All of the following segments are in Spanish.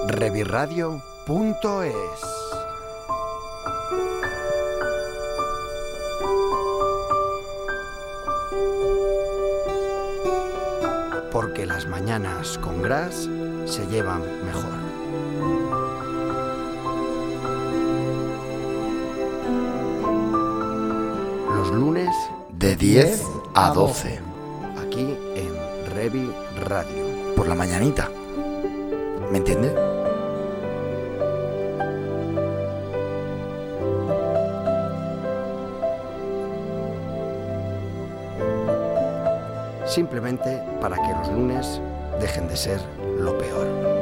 Rebirradio.es. Porque las mañanas con Gras se llevan mejor. Los lunes de 10 a 12. Aquí en Revi Radio. Por la mañanita. ¿Me entiendes? Simplemente para que los lunes dejen de ser lo peor.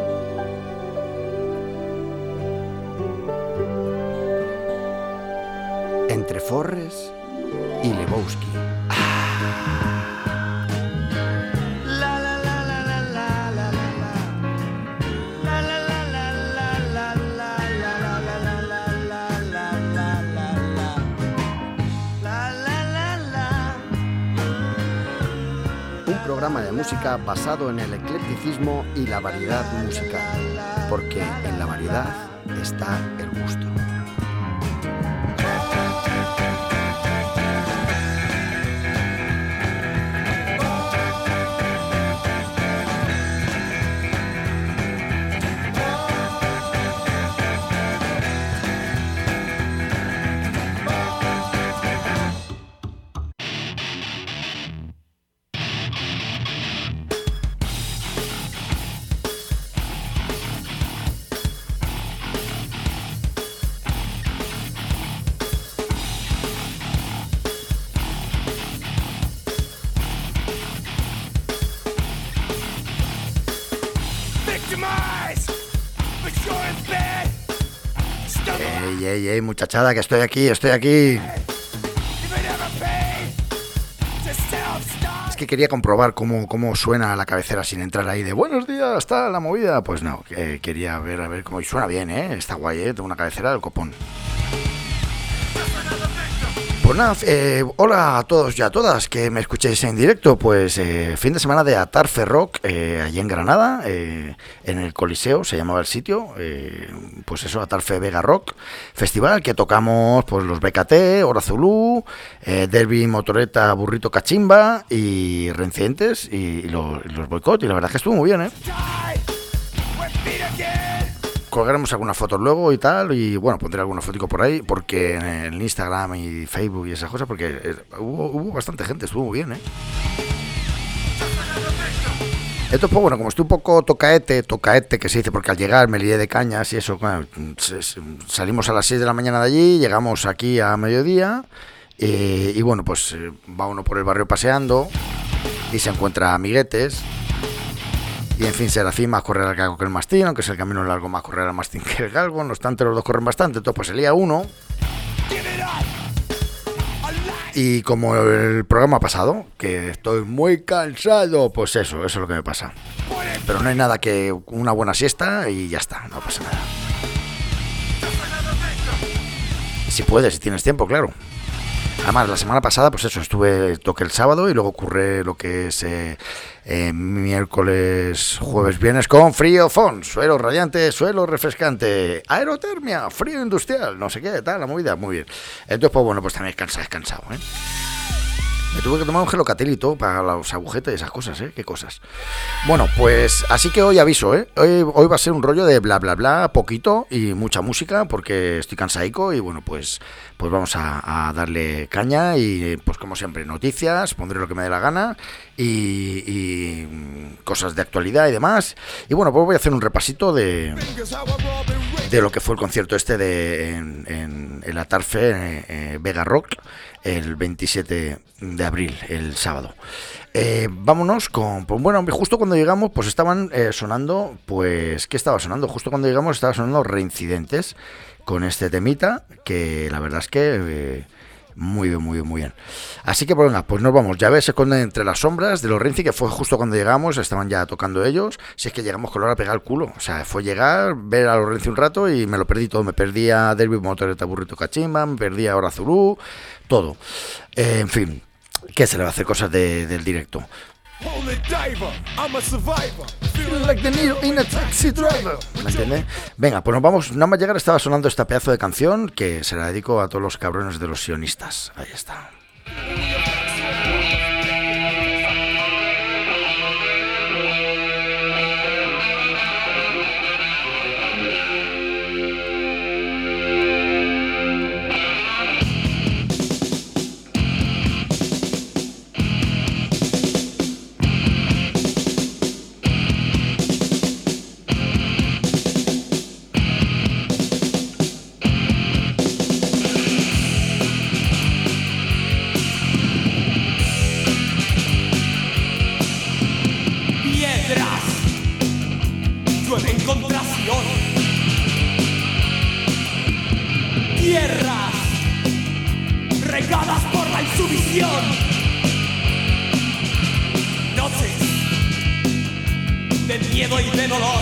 Entre Forres y Lebowski. Programa de música basado en el eclecticismo y la variedad musical, porque en la variedad está el gusto. Ey, muchachada, que estoy aquí. Es que quería comprobar cómo suena la cabecera sin entrar ahí de buenos días, está la movida. Pues no, quería ver a ver cómo suena bien, está guay, tengo una cabecera del copón. Pues nada, hola a todos y a todas que me escuchéis en directo. Pues fin de semana de Atarfe Rock, allí en Granada, en el Coliseo, se llamaba el sitio, pues eso, Atarfe Vega Rock Festival, que tocamos pues los BKT, Hora Zulú, Derby Motoreta, Burrito Cachimba y Reincidentes y los Boicot, y la verdad es que estuvo muy bien, Colgaremos algunas fotos luego y tal, y bueno, pondré alguna fotico por ahí, porque en el Instagram y Facebook y esas cosas, porque hubo bastante gente, estuvo muy bien, Esto pues bueno, como estoy un poco tocaete que se dice, porque al llegar me lié de cañas y eso, bueno, salimos a las 6 de la mañana de allí, llegamos aquí a mediodía, y bueno, pues va uno por el barrio paseando y se encuentra amiguetes. Y en fin, Serafín más correr al galgo que el mastín, aunque es el camino largo más correr al mastín que el galgo, no obstante los dos corren bastante, entonces pues se lía uno. Y como el programa pasado, que estoy muy cansado, pues eso es lo que me pasa. Pero no hay nada que una buena siesta y ya está, no pasa nada. Si puedes, si tienes tiempo, claro. Además, la semana pasada, pues eso, toqué el sábado y luego ocurre lo que es miércoles, jueves, viernes con frío fon, suelo radiante, suelo refrescante, aerotermia, frío industrial, no sé qué, tal, la movida, muy bien. Entonces, pues bueno, pues también es cansado, Me tuve que tomar un gelocatilito para las agujetas y esas cosas, qué cosas. Bueno, pues así que hoy aviso, hoy va a ser un rollo de bla bla bla, poquito y mucha música, porque estoy cansaico y bueno, pues vamos a darle caña y pues como siempre, noticias, pondré lo que me dé la gana y cosas de actualidad y demás. Y bueno, pues voy a hacer un repasito de lo que fue el concierto en el Atarfe Vega Rock el 27 de abril, el sábado. Vámonos pues bueno, justo cuando llegamos, pues estaban sonando, pues, ¿qué estaba sonando? Justo cuando llegamos estaba sonando Reincidentes con este temita, que la verdad es que muy bien. Así que pues venga, pues nos vamos. Ya ves, se esconden entre las sombras de los Renzi, que fue justo cuando llegamos, estaban ya tocando ellos. Si es que llegamos con la hora pegada al culo. O sea, fue llegar, ver a los Renzi un rato y me lo perdí todo. Me perdí a Derby Motoreta, Burrito Cachimba, me perdí a Hora Zulú, todo. En fin, ¿qué se le va a hacer? Cosas del directo. Like the Neo in a taxi driver. ¿Me entiendes? Venga, pues nos vamos. Nada más llegar estaba sonando esta pedazo de canción que se la dedico a todos los cabrones de los sionistas. Ahí está. Tierras regadas por la insumisión, noches de miedo y de dolor,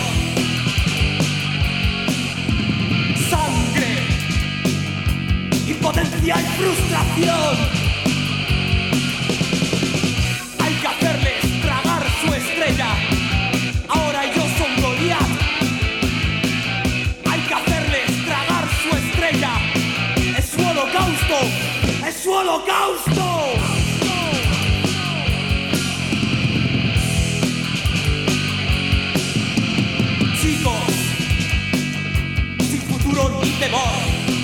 sangre, impotencia y frustración. Hay que hacerles tragar su estrella. Ahora ellos son Goliat. Hay que hacerles tragar su estrella. Es su holocausto. Es su holocausto. Chicos, sin futuro ni temor.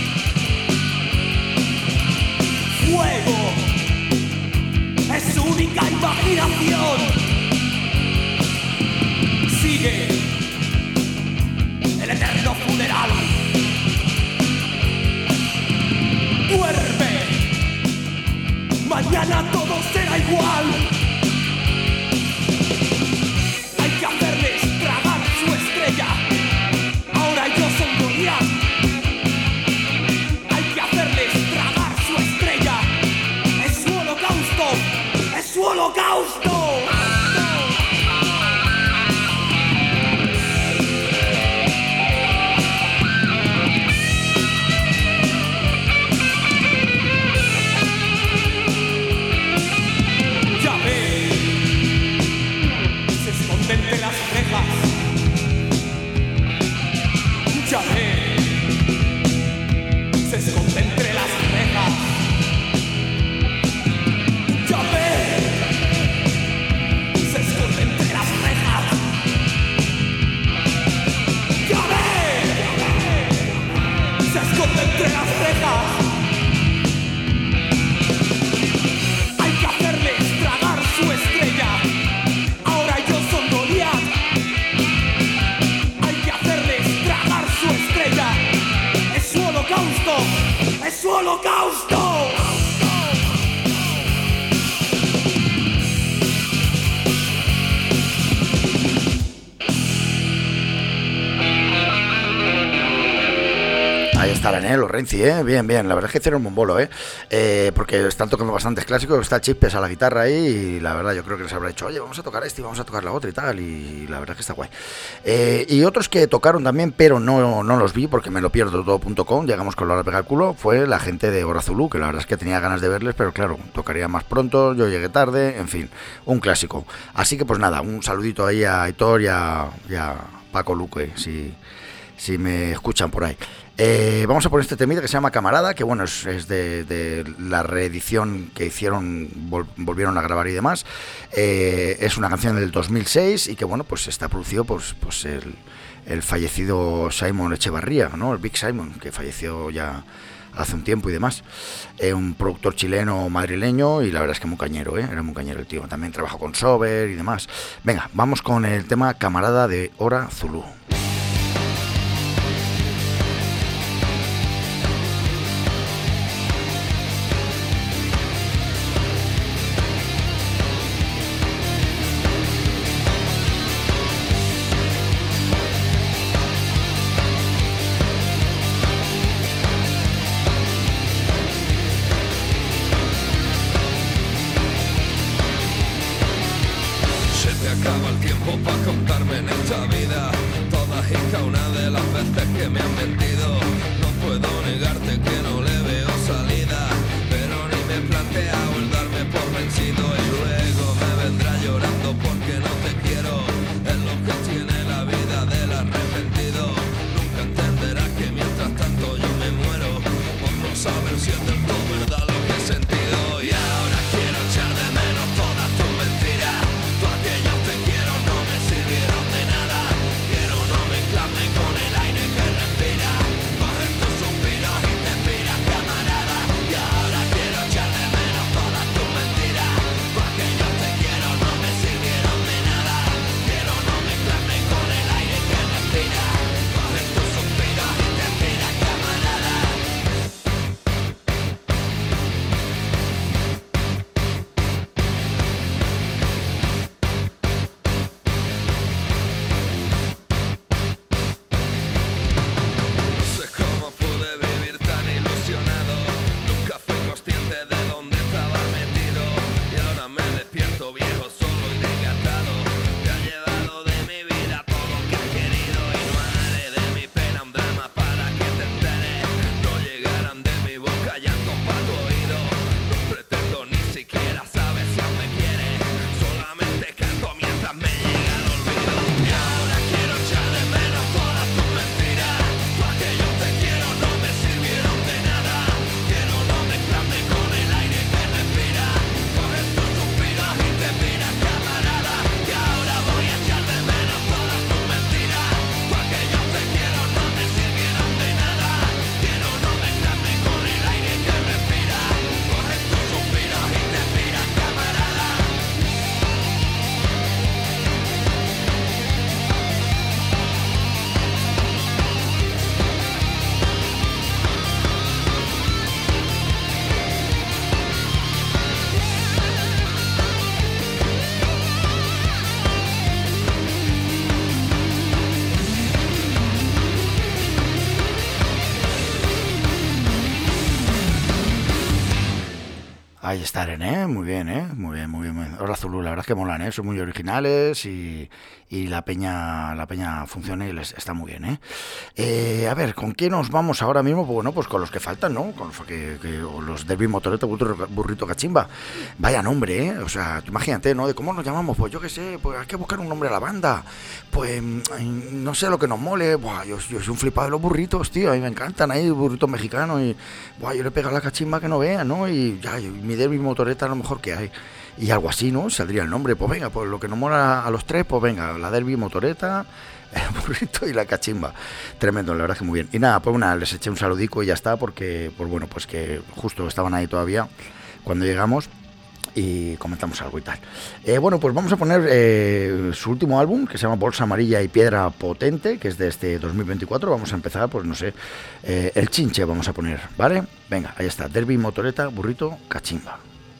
Fuego es su única imaginación. Sigue el eterno funeral. Duerme, mañana todo será igual. Hay que hacerles tragar su estrella. Ahora ellos son Goliat. Hay que hacerles tragar su estrella. Es su holocausto. Es su holocausto. Entre las rejas, ya ve, se esconde entre las rejas, ya ve, se esconde entre las rejas, ya ve, se esconde entre las rejas. Hay que hacerles tragar su estrella. ¡Es su holocausto! Ahí estarán, los Renzi, bien, bien, la verdad es que hicieron un bolo, porque están tocando bastantes clásicos, está Chispes a la guitarra ahí, y la verdad yo creo que les habrá dicho, oye, vamos a tocar este y vamos a tocar la otra y tal, y la verdad es que está guay. Y otros que tocaron también, pero no los vi porque me lo pierdo todo.com, llegamos con la hora pega el culo, fue la gente de Hora Zulu, que la verdad es que tenía ganas de verles, pero claro, tocaría más pronto, yo llegué tarde, en fin, un clásico. Así que pues nada, un saludito ahí a Aitor y a Paco Luque, si me escuchan por ahí. Vamos a poner este temita que se llama Camarada, que bueno, es de la reedición que hicieron, volvieron a grabar y demás. Es una canción del 2006 y que bueno, pues está producido pues el fallecido Simon Echevarría, ¿no? El Big Simon, que falleció ya hace un tiempo y demás. Un productor chileno madrileño y la verdad es que muy cañero, era muy cañero el tío. También trabajó con Sober y demás. Venga, vamos con el tema Camarada de Hora Zulu. Llorando Ahí están, muy bien, muy bien, muy bien, muy bien. Hola Zulu, la verdad es que molan, son muy originales y la peña funciona y les está muy bien, a ver, ¿con qué nos vamos ahora mismo? Pues bueno, pues con los que faltan, ¿no? Con los Derby Motoreta Burrito Cachimba. Vaya nombre, o sea, tú imagínate, ¿no? De cómo nos llamamos, pues yo qué sé, pues hay que buscar un nombre a la banda. Pues no sé lo que nos mole. Buah, yo soy un flipado de los burritos, tío, a mí me encantan ahí, burritos mexicanos y buah, yo le pego a la cachimba que no vean, ¿no? Y ya, mi Derby Motoreta es lo mejor que hay. Y algo así, ¿no? Saldría el nombre. Pues venga, pues lo que nos mola a los tres, pues venga, la Derby Motoreta, el burrito y la cachimba. Tremendo, la verdad es que muy bien. Y nada, pues una, les eché un saludico y ya está, porque, pues bueno, pues que justo estaban ahí todavía cuando llegamos y comentamos algo y tal. Bueno, pues vamos a poner su último álbum, que se llama Bolsa Amarilla y Piedra Potente, que es de este 2024. Vamos a empezar, pues no sé, El Chinche vamos a poner, ¿vale? Venga, ahí está, Derby Motoreta, burrito, cachimba.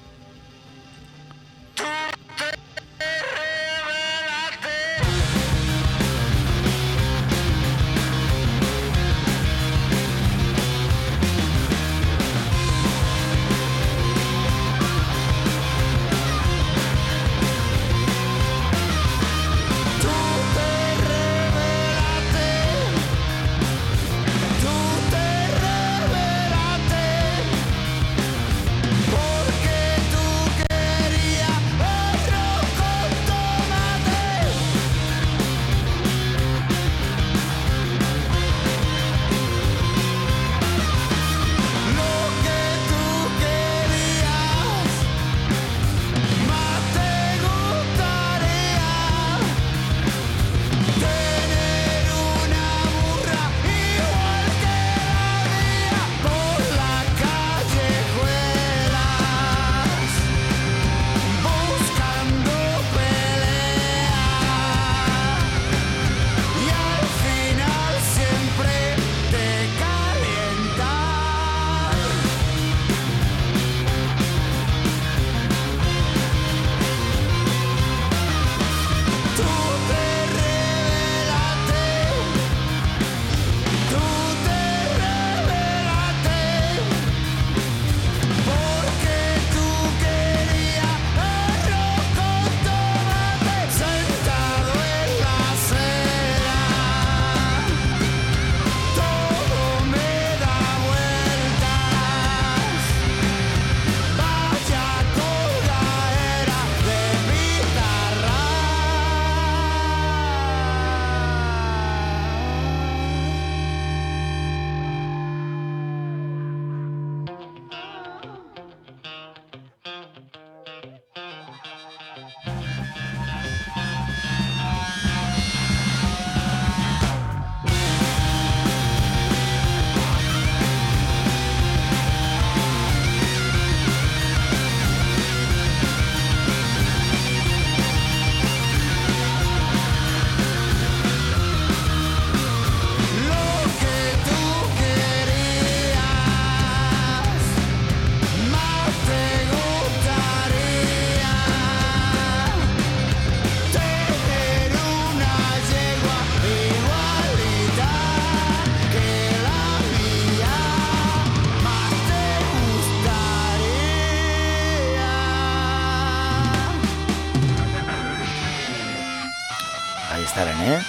Estarán,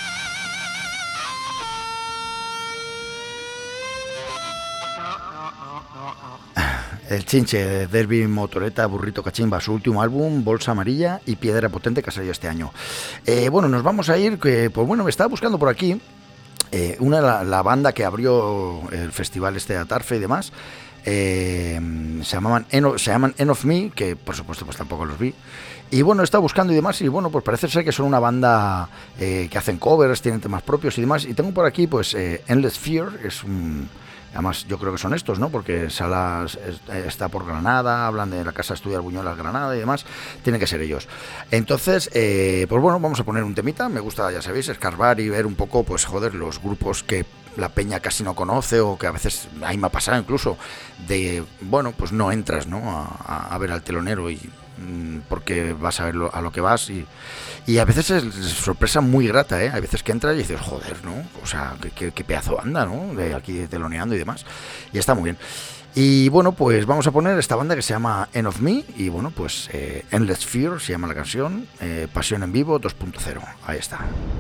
El Chinche, Derby Motoreta, Burrito Cachimba, su último álbum, Bolsa Amarilla y Piedra Potente, que ha salido este año. Bueno, nos vamos a ir, que pues bueno, me estaba buscando por aquí la banda que abrió el festival este de Atarfe y demás. Se llaman End of Me, que por supuesto pues tampoco los vi. Y bueno, he estado buscando y demás, y bueno, pues parece ser que son una banda que hacen covers, tienen temas propios y demás. Y tengo por aquí, pues, Endless Fear, es un... Además, yo creo que son estos, ¿no? Porque Salas está por Granada, hablan de la Casa Estudiar Buñuelas Granada y demás. Tienen que ser ellos. Entonces, pues bueno, vamos a poner un temita. Me gusta, ya sabéis, escarbar y ver un poco, pues, joder, los grupos que la peña casi no conoce, o que a veces, ahí me ha pasado incluso, de, bueno, pues no entras, ¿no? A ver al telonero y... porque vas a ver a lo que vas y a veces es sorpresa muy grata, Hay veces que entras y dices, joder, ¿no? O sea, qué pedazo anda, ¿no? De aquí teloneando y demás. Y está muy bien. Y bueno, pues vamos a poner esta banda que se llama End of Me. Y bueno, pues Endless Fear se llama la canción. Pasión en vivo 2.0. Ahí está.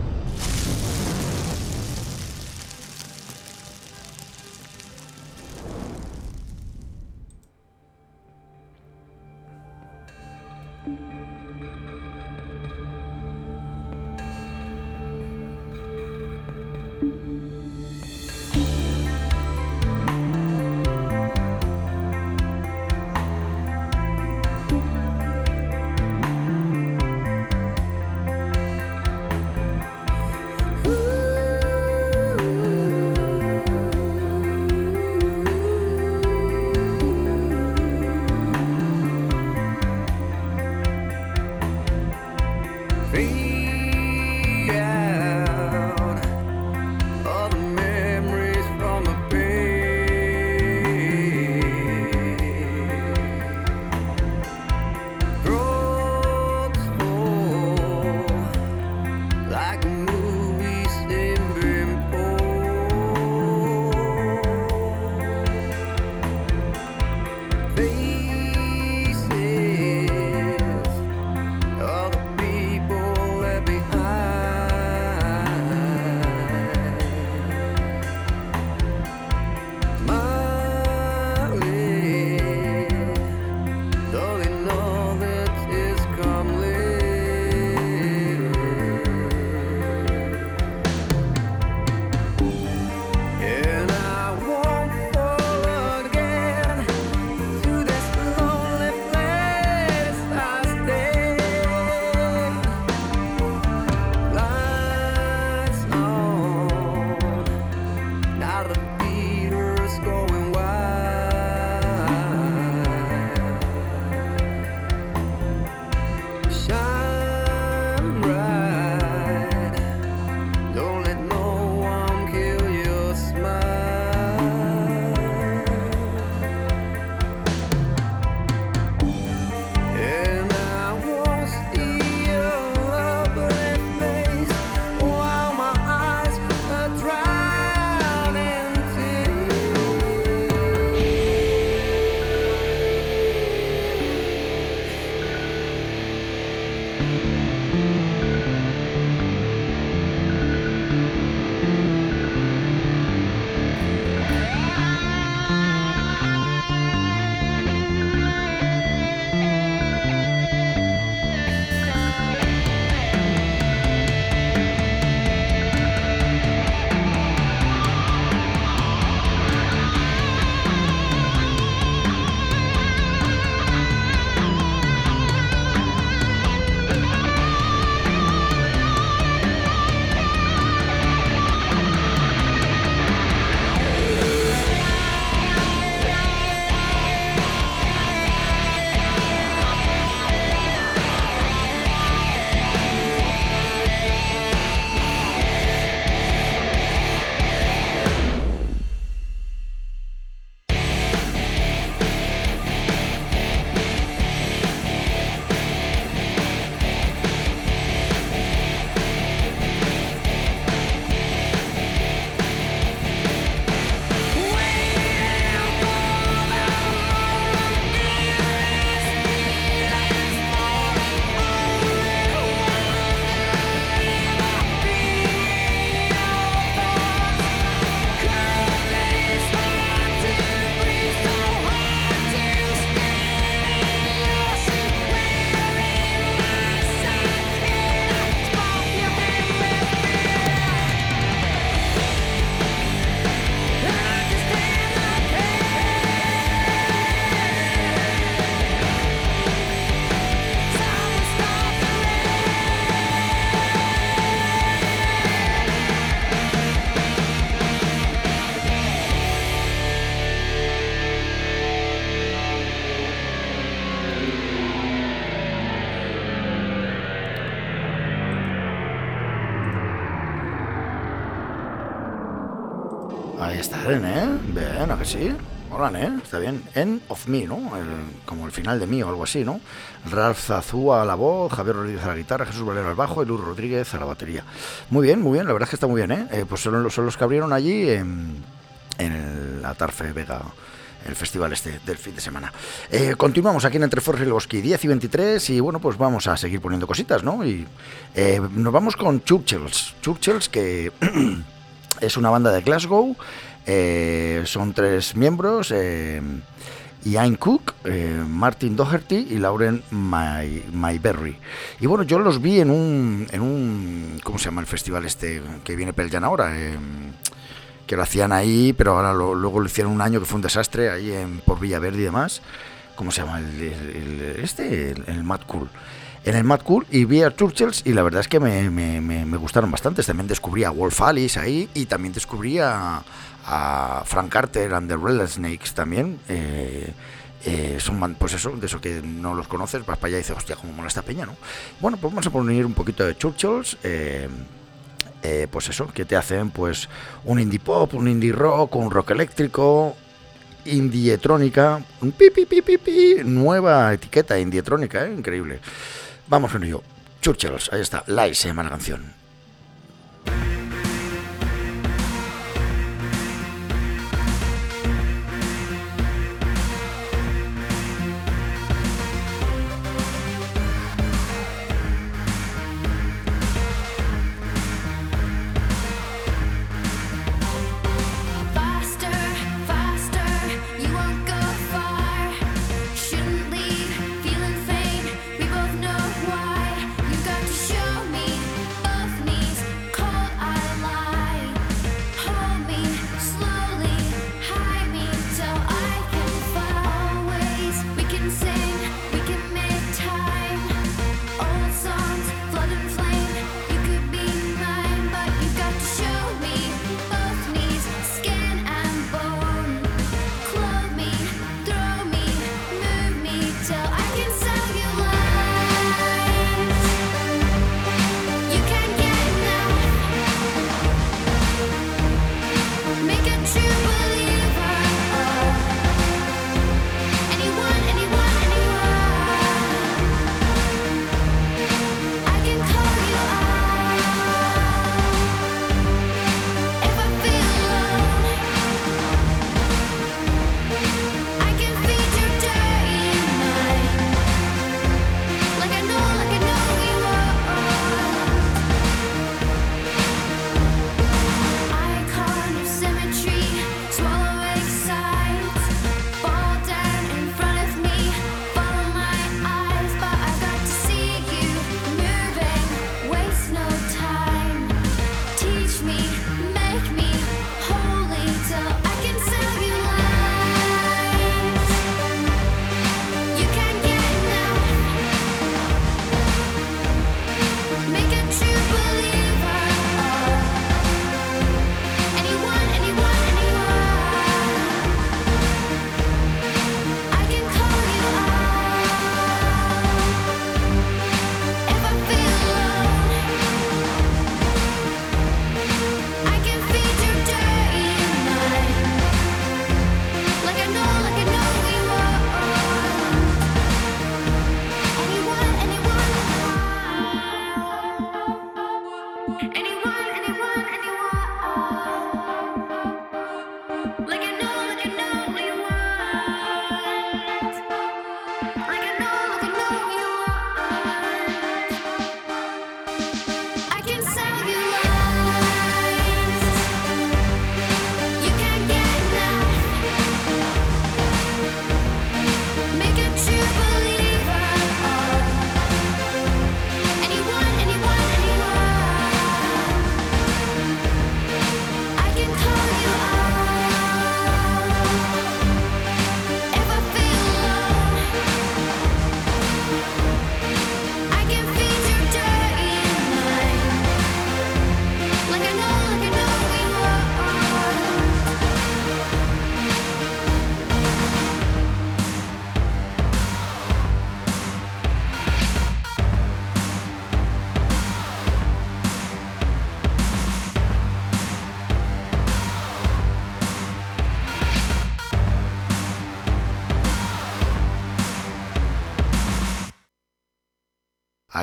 Ahí está, bien, ¿a que sí? Hola, está bien. End of Me, ¿no? Como el final de mí o algo así, ¿no? Ralph Zazúa a la voz, Javier Rodríguez a la guitarra, Jesús Valero al bajo y Luz Rodríguez a la batería. Muy bien, la verdad es que está muy bien, ¿eh? Pues son los que abrieron allí en la Tarfe Vega el festival este del fin de semana. Continuamos aquí en Entre Forres y Lebowski, 10 y 23, y bueno, pues vamos a seguir poniendo cositas, ¿no? Y nos vamos con Churchills, que es una banda de Glasgow, son 3 miembros, Ian Cook, Martin Doherty y Lauren Mayberry. Y bueno, yo los vi en un ¿cómo se llama el festival este que viene Peljan ahora? Que lo hacían ahí, pero ahora luego lo hicieron un año que fue un desastre ahí por Villaverde y demás. ¿Cómo se llama? El Mad Cool. En el Mad Cool, y vi a Churchills y la verdad es que me gustaron bastante. También descubrí a Wolf Alice ahí y también descubrí a Frank Carter and the Rattlesnakes también. Son, pues eso, de eso que no los conoces, vas para allá y dices, hostia, cómo mola esta peña, ¿no? Bueno, pues vamos a poner un poquito de Churchills. Pues eso, que te hacen pues un indie pop, un indie rock, un rock eléctrico, indietrónica, un nueva etiqueta indietrónica, increíble. Vamos con ello. Churchills, ahí está, Lies se llama la canción. Feeling fame, we both know why. You got to show me both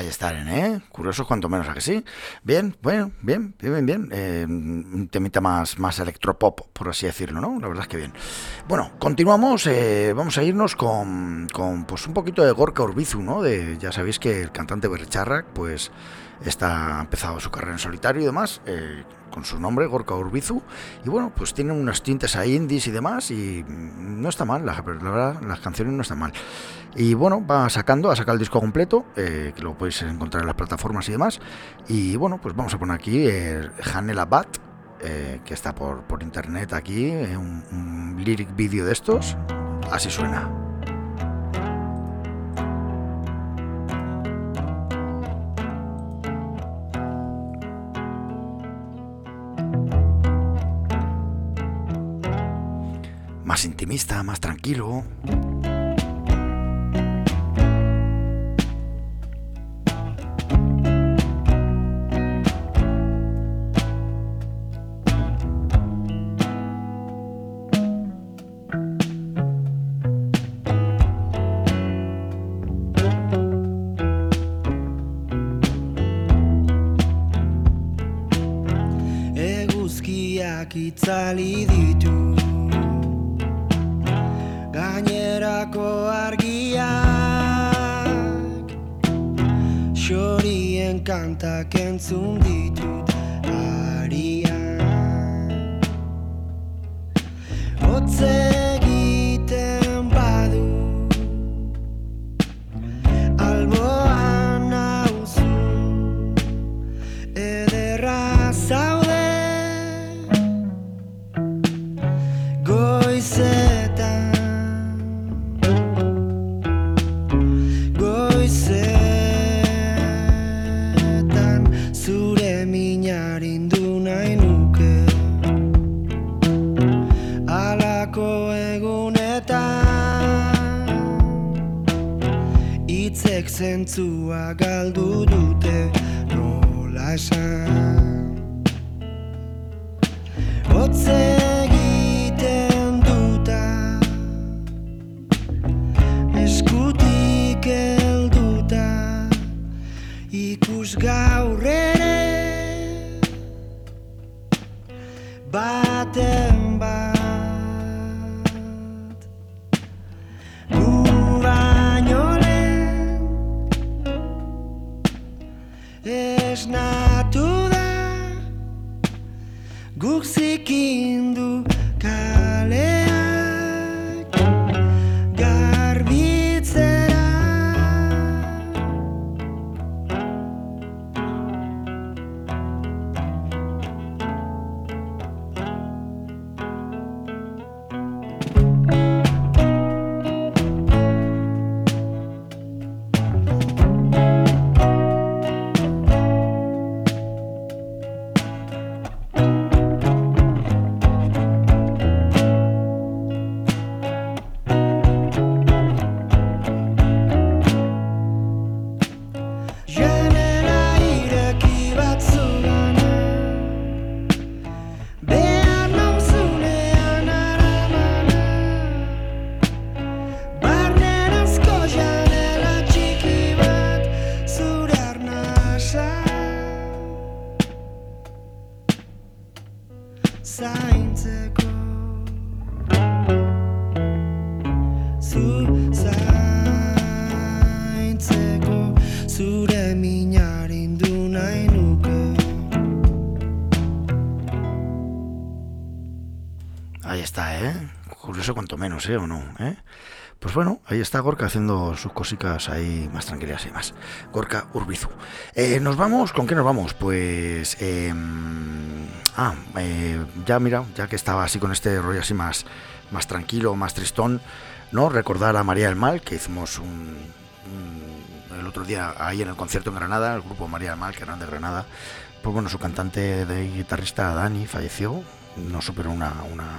Ahí están, curiosos cuanto menos, ¿a que sí? Bien, bueno, bien. Un temita más electropop, por así decirlo, ¿no? La verdad es que bien. Bueno, continuamos, vamos a irnos con pues un poquito de Gorka Urbizu, ¿no? Ya sabéis que el cantante Bercharrak, pues ha empezado su carrera en solitario y demás, con su nombre, Gorka Urbizu, y bueno, pues tiene unos tintes a indies y demás, y no está mal, la verdad, las canciones no están mal. Y bueno, ha sacado el disco completo, que lo podéis encontrar en las plataformas y demás, y bueno, pues vamos a poner aquí Hanela Bat, que está por internet aquí, un lyric video de estos, así suena. Más intimista, más tranquilo. Eguzkiak itzali ditu gainerako argiak, xorien kantak entzun ditut arian. Hotz egiten badu alboan nauzu, ederra zaude goizetan. Zure minarindu nahi nuke alako egunetan, hitzek zentzua galdu dute nola esan. Hotz egiten duta, eskutik helduta, ikus gaur ere baten bat, gu baino lehen esnatu da, guk zikindu kaleak garbitzera. Zaintzeko, zaintzeko, zure minarindu nahi nuke. Ahí está, curioso cuanto menos, ¿o no? Pues bueno, ahí está Gorka haciendo sus cositas ahí más tranquilas y más. Gorka Urbizu. ¿Nos vamos? ¿Con qué nos vamos? Pues... ya mira, ya que estaba así con este rollo así más tranquilo, más tristón, ¿no? Recordar a María del Mal, que hicimos el otro día ahí en el concierto en Granada, el grupo María del Mal, que eran de Granada. Pues bueno, su cantante de guitarrista Dani falleció, no superó una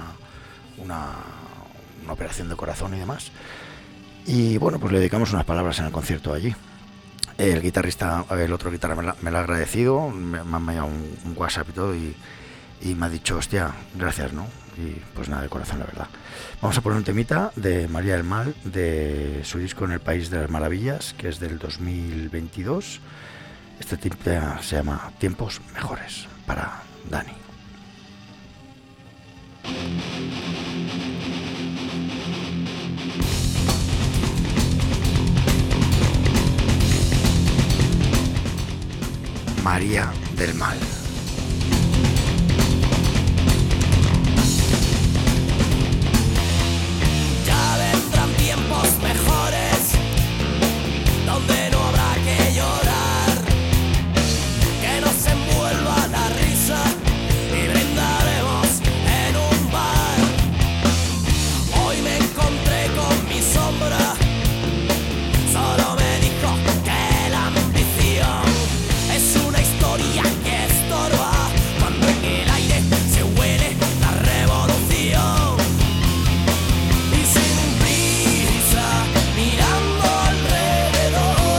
operación de corazón y demás. Y bueno, pues le dedicamos unas palabras en el concierto allí. El otro guitarrista me lo ha agradecido, me han enviado un WhatsApp y todo, y y me ha dicho, hostia, gracias, ¿no? Y pues nada, de corazón, la verdad. Vamos a poner un temita de María del Mal, de su disco En el País de las Maravillas, que es del 2022. Este tema se llama Tiempos Mejores, para Dani. María del Mal. Ya vendrán tiempos mejores, donde no habrá que llorar, que nos envuelva la risa y brindaremos en un bar. Hoy me encontré con mi sombra, solo me dijo que la ambición es una historia que estorba cuando en el aire se huele la revolución. Y sin prisa, mirando alrededor,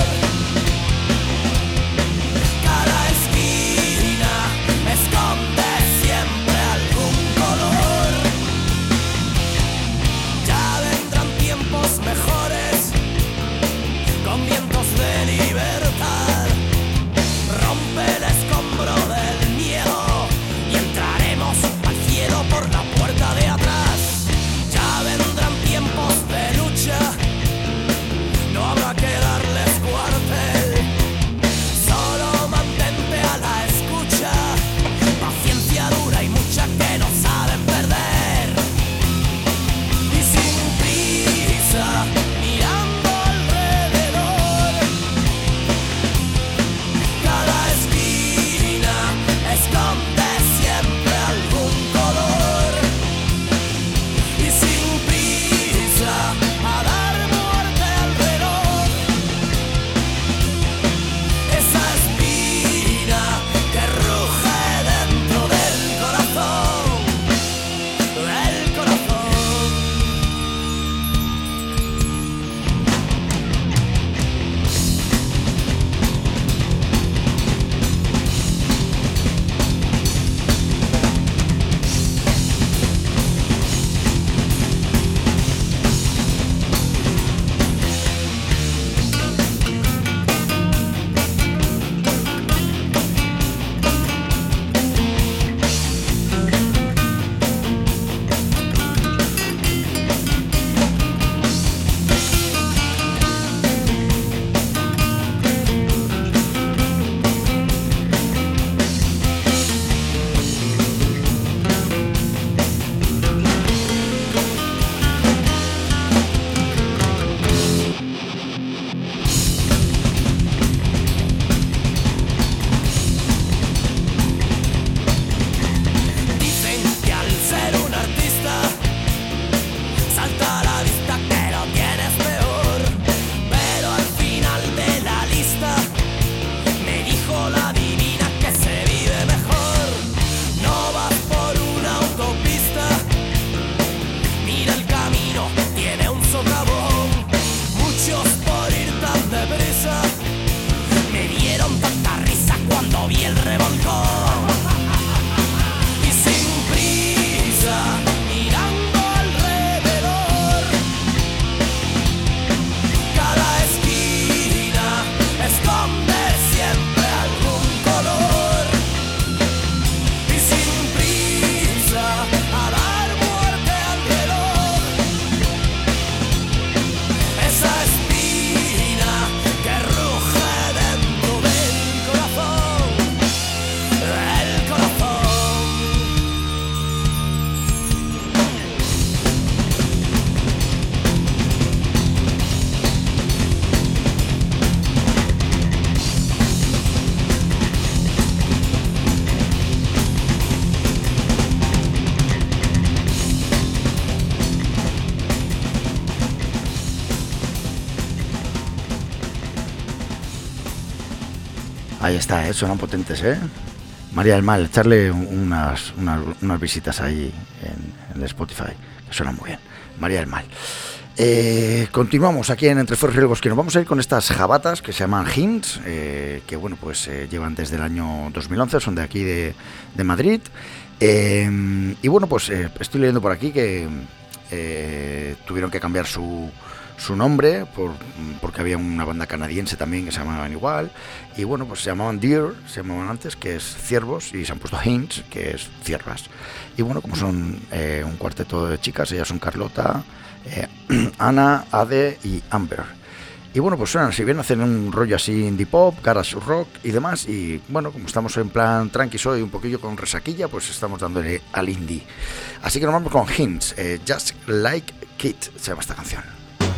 cada esquina esconde siempre algún color. Ya vendrán tiempos mejores, con vientos de libertad. Rompe el escombro del miedo y entraremos al cielo por la puerta de atrás. Ya vendrán tiempos de lucha, no habrá que darles cuartel. Solo mantente a la escucha, paciencia dura y mucha que no saben perder. Y sin prisa, mirando alrededor, cada esquina esconde siempre algún color. Y sin prisa, a dar muerte al reloj, esa espina que ruge dentro del corazón, del corazón. Dicen que al ser un artista salta a la vista que lo tienes peor, pero al final de la lista me dijo la divina que se vive mejor. No vas por una autopista, mira el camino, tiene un socavón. Muchos por ir tan deprisa me dieron tanta risa cuando vi el revolcón. Y sin prisa, mirando alrededor, cada esquina esconde siempre algún color. Y sin prisa, a dar muerte al reloj, esa espina que ruge dentro del corazón, del corazón. Ahí está, suenan potentes, ¿eh? María del Mal, echarle unas visitas ahí en el Spotify, que suenan muy bien. María del Mal. Continuamos aquí en Entre Fuegos y Riesgos, que nos vamos a ir con estas jabatas que se llaman Hints, que bueno, pues llevan desde el año 2011, son de aquí de Madrid, Y bueno, pues estoy leyendo por aquí que tuvieron que cambiar su nombre porque había una banda canadiense también que se llamaban igual, y bueno, pues se llamaban Deer, se llamaban antes, que es ciervos, y se han puesto Hinds, que es ciervas. Y bueno, como son un cuarteto de chicas, ellas son Carlota, Ana, Ade y Amber. Y bueno, pues suenan, si bien hacen un rollo así indie pop, garage rock y demás, y bueno, como estamos en plan tranqui hoy, un poquillo con resaquilla, pues estamos dándole al indie. Así que nos vamos con Hints, Just Like Kid se llama esta canción.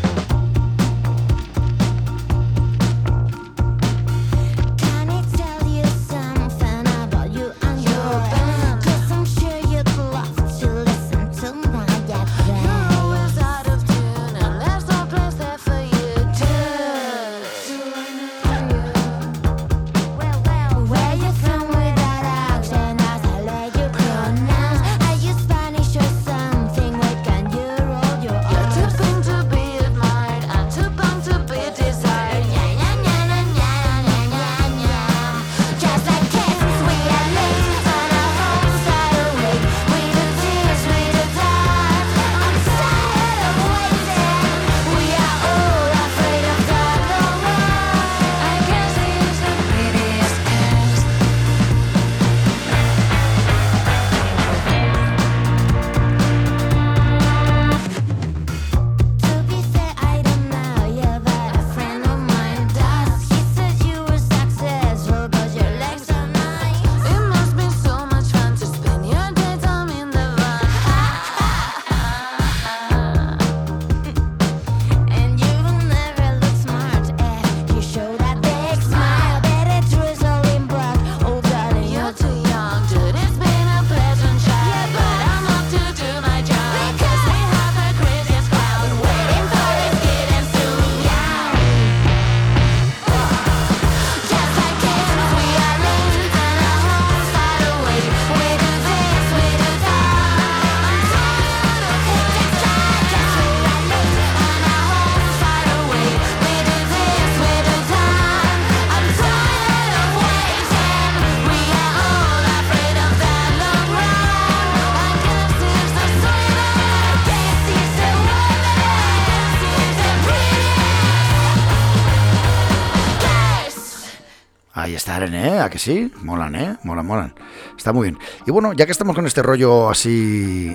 Ahí están, ¿a que sí? Molan, molan. Está muy bien. Y bueno, ya que estamos con este rollo así,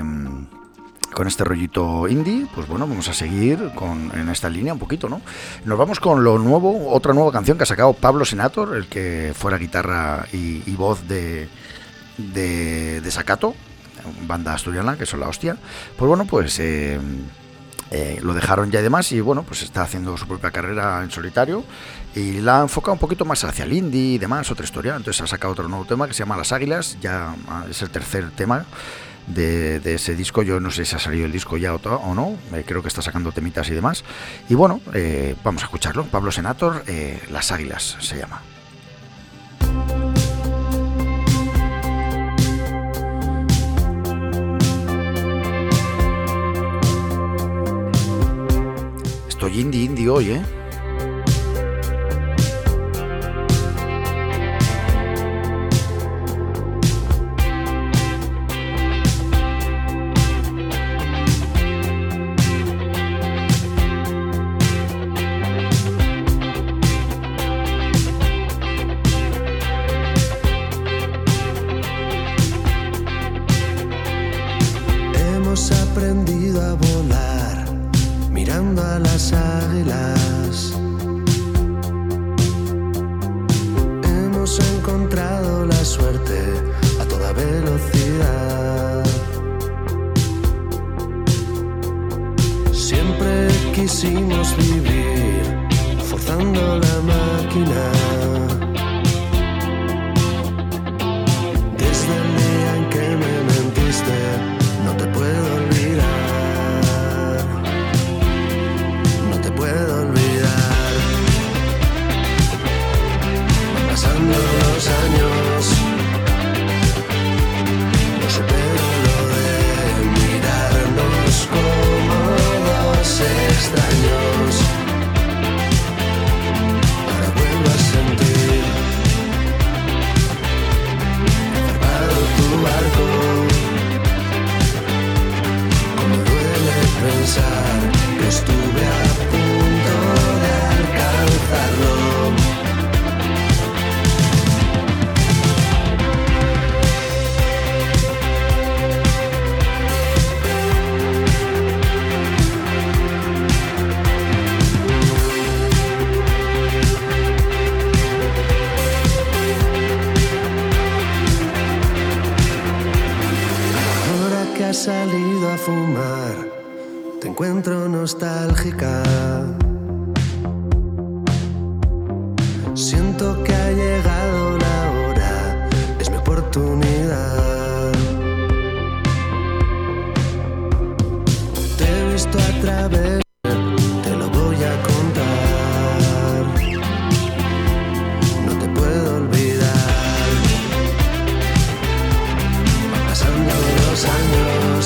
con este rollito indie, pues bueno, vamos a seguir en esta línea un poquito, ¿no? Nos vamos con lo nuevo, otra nueva canción que ha sacado Pablo Senator, el que fuera guitarra y voz de Sacato, banda asturiana, que son la hostia. Pues bueno, pues lo dejaron ya y demás, y bueno, pues está haciendo su propia carrera en solitario y la ha enfocado un poquito más hacia el indie y demás, otra historia. Entonces ha sacado otro nuevo tema que se llama Las Águilas, ya es el tercer tema de ese disco. Yo no sé si ha salido el disco ya o no, creo que está sacando temitas y demás, y bueno, vamos a escucharlo. Pablo Senator, Las Águilas se llama. Estoy indie hoy, ¿eh? Hemos aprendido a volar mirando a las águilas. Hemos encontrado la suerte a toda velocidad. Siempre quisimos vivir forzando la máquina. Desde el día en que me mentiste, no te puedo olvidar. No te puedo olvidar. Van pasando los años, no supero lo de mirarnos como dos extraños. has salido a fumar, te encuentro nostálgica. Siento que ha llegado la hora, es mi oportunidad. Te he visto a través, te lo voy a contar. No te puedo olvidar. Van pasando los años,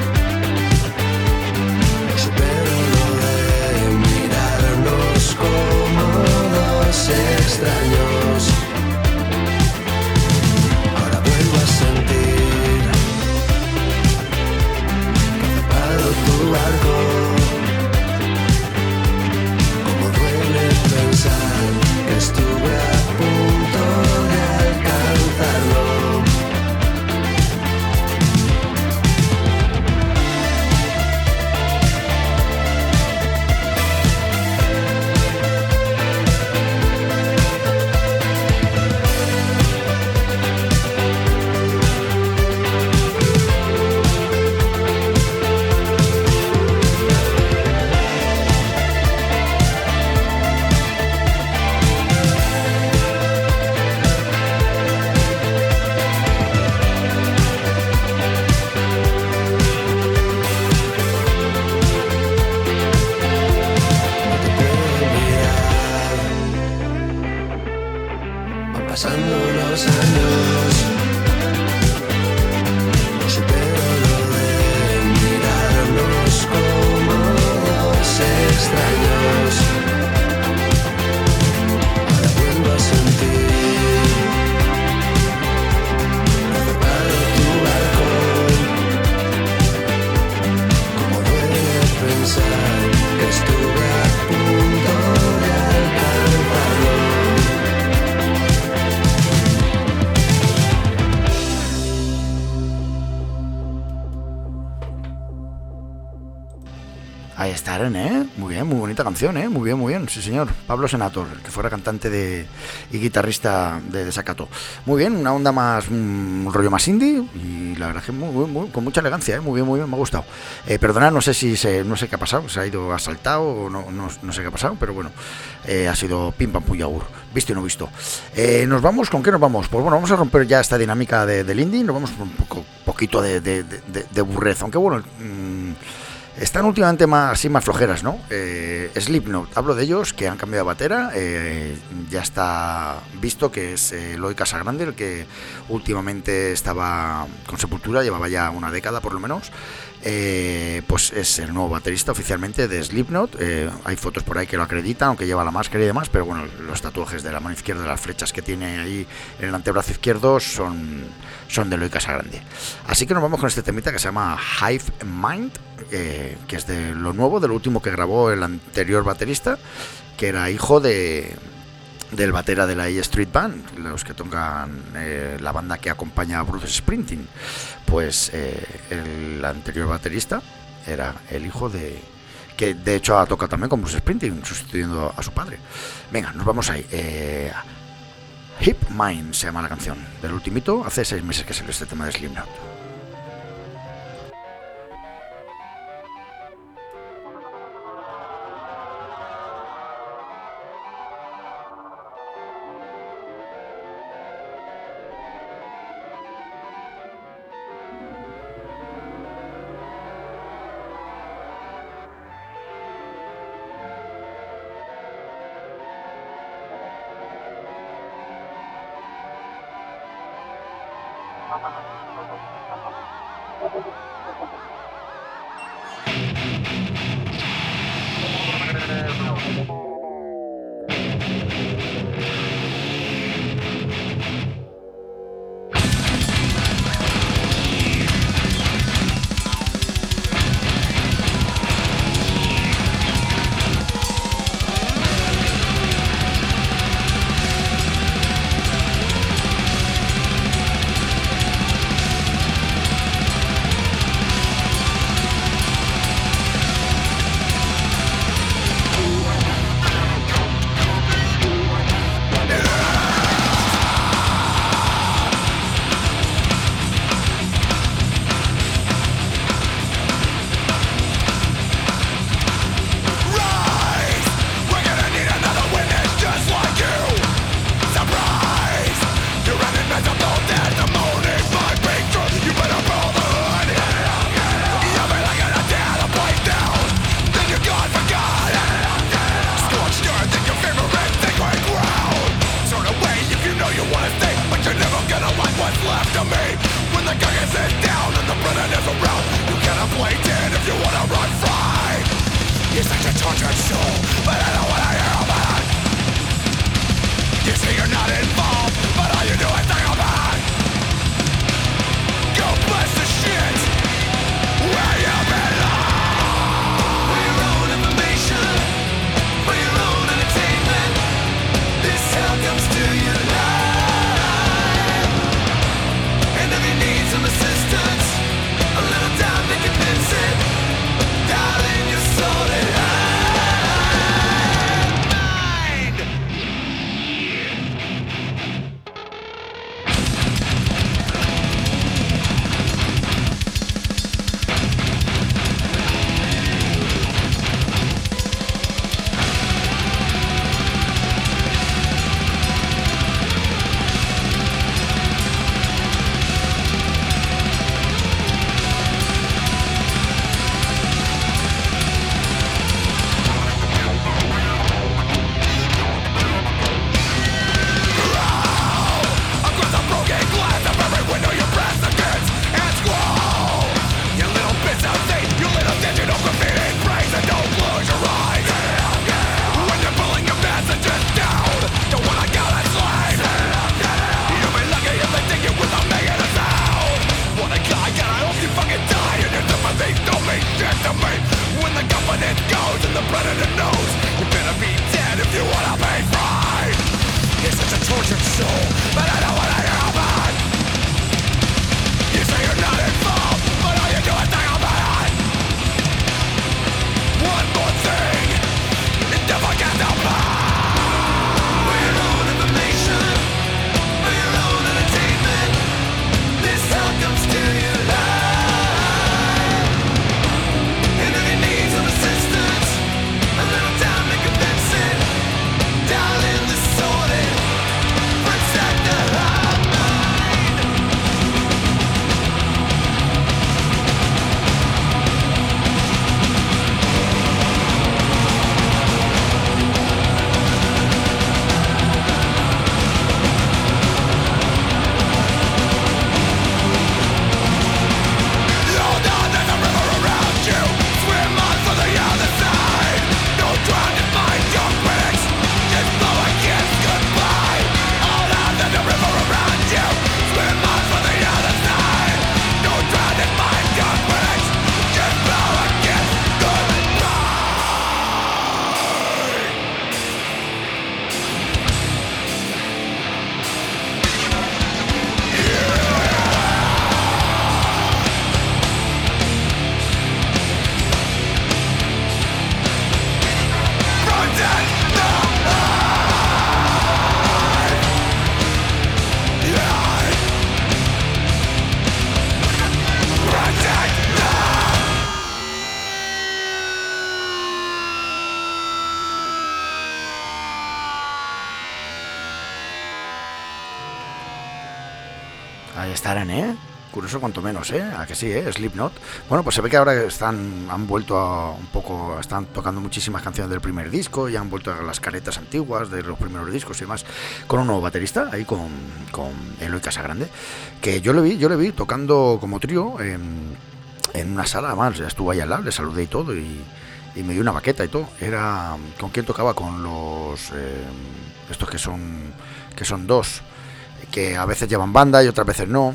no supero lo de mirarnos como dos extraños. Ahora vuelvo a sentir que ha zarpado tu barco. Como duele pensar que estuve a punto de alcanzarlo. Pasando los años, no supero lo de mirarnos como dos extraños. Ahora vuelvo a sentir que ha zarpado tu barco. Como duele pensar que estuve a punto de alcanzarlo. Ahí estarán, ¿eh? Muy bien, muy bonita canción, ¿eh? Muy bien, sí señor. Pablo Senator, que fuera cantante y guitarrista de Desacato. Muy bien, una onda más, un rollo más indie y la verdad es que con mucha elegancia, ¿eh? Muy bien, me ha gustado. Perdona, no sé qué ha pasado, se ha ido asaltado o no sé qué ha pasado, pero bueno, ha sido pim pam puyaur, visto y no visto. ¿Nos vamos? ¿Con qué nos vamos? Pues bueno, vamos a romper ya esta dinámica del indie, nos vamos con un poquito de burrez, aunque bueno... Están últimamente más flojeras, ¿no? Slipknot, hablo de ellos, que han cambiado de batera. Ya está visto que es Eloy Casagrande, el que últimamente estaba con Sepultura, llevaba ya una década por lo menos. Pues es el nuevo baterista oficialmente de Slipknot. Hay fotos por ahí que lo acreditan, aunque lleva la máscara y demás, pero bueno, los tatuajes de la mano izquierda, las flechas que tiene ahí en el antebrazo izquierdo son de Eloy Casagrande. Así que nos vamos con este temita que se llama Hive Mind, que es de lo nuevo, de lo último que grabó el anterior baterista, que era hijo del batera de la A Street Band, los que tocan la banda que acompaña a Bruce Springsteen. Pues el anterior baterista era el hijo de... que de hecho ha tocado también con Bruce Springsteen, sustituyendo a su padre. Venga, nos vamos ahí. Hip Mind se llama la canción, del ultimito, hace 6 meses que salió este tema de Slipknot. and the predator knows you better be dead if you wanna be free. You're such a tortured soul, but I don't wanna hear about it. You say you're not involved, but all you do is think about it. One more thing, it never gets the plan. For your own information, for your own entertainment, this hell comes to you live. And if you need some assistance, a little time to convince it, dial in the sorted, protect the hive mind. Hold on, there's a river around you. Swim on for the other side. Don't drown in mind your critics. Just blow a kiss goodbye. Hold on, there's a river around you. Swim on for the other side. Don't drown in mind your critics. Just blow a kiss goodbye. Protect the hive. Yeah. Protect the Ahí estarán, ¿eh? Curioso cuanto menos, ¿eh? ¿A que sí, Slipknot. Bueno, pues se ve que ahora han vuelto a un poco, están tocando muchísimas canciones del primer disco y han vuelto a las caretas antiguas de los primeros discos y demás, con un nuevo baterista, ahí con Eloy Casagrande, que yo le vi tocando como trío en una sala, además, estuvo ahí al lado, le saludé y todo, y me dio una baqueta y todo. Era, ¿con quién tocaba? Con los, estos que son dos, que a veces llevan banda y otras veces no,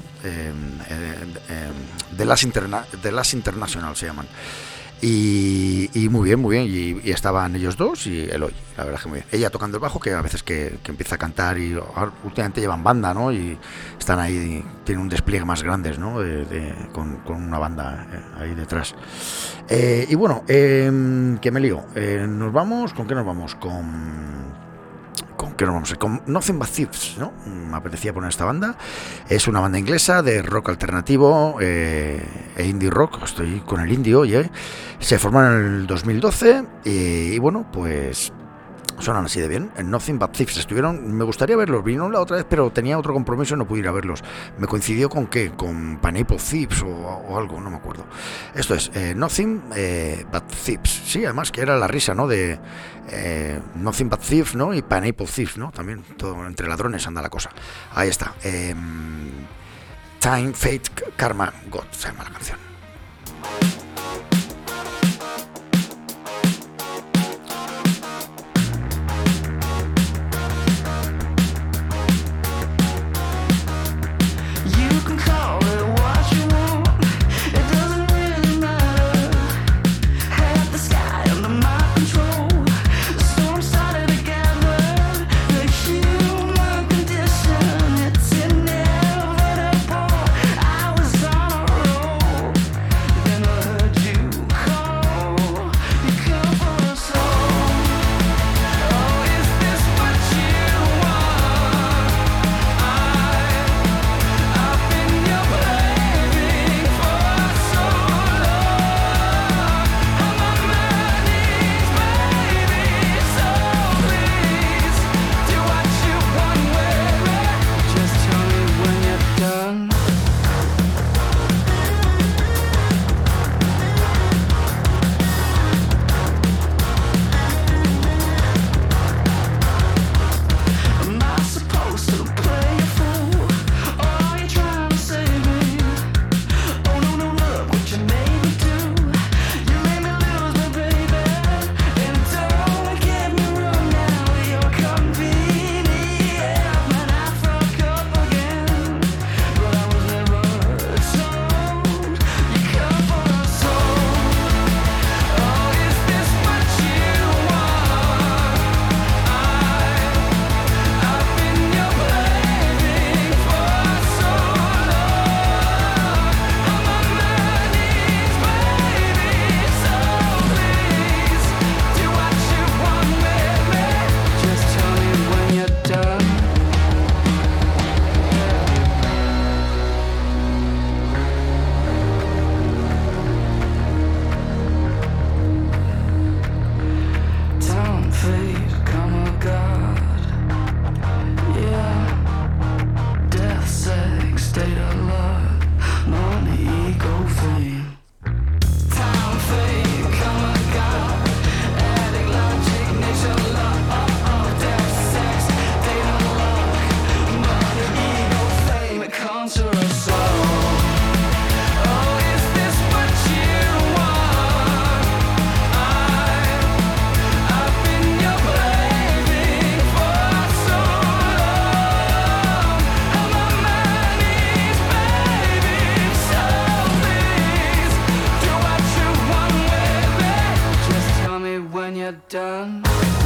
The Last International se llaman, y muy bien, y estaban ellos dos y Eloy, la verdad es que muy bien. Ella tocando el bajo, que a veces que empieza a cantar, y últimamente llevan banda, ¿no? Y están ahí, tienen un despliegue más grande, ¿no? Con una banda ahí detrás. Y bueno, que me lío. ¿Nos vamos? ¿Con qué nos vamos? ¿Con qué nos vamos? Con Nothing But Thieves, ¿no? Me apetecía poner esta banda. Es una banda inglesa de rock alternativo e indie rock. Estoy con el indie hoy, ¿eh? Se formaron en el 2012 y bueno, pues sonan así de bien. En Nothing But Thieves estuvieron, me gustaría verlos, vino la otra vez, pero tenía otro compromiso y no pude ir a verlos. Me coincidió con qué, con Pineapple Thieves o algo, no me acuerdo. Esto es Nothing But Thieves, sí, además que era la risa, ¿no? De Nothing But Thieves, ¿no? Y Pineapple Thieves, ¿no? También todo entre ladrones anda la cosa. Ahí está. Time, Fate, Karma, God se llama la canción. I was on a roll. done.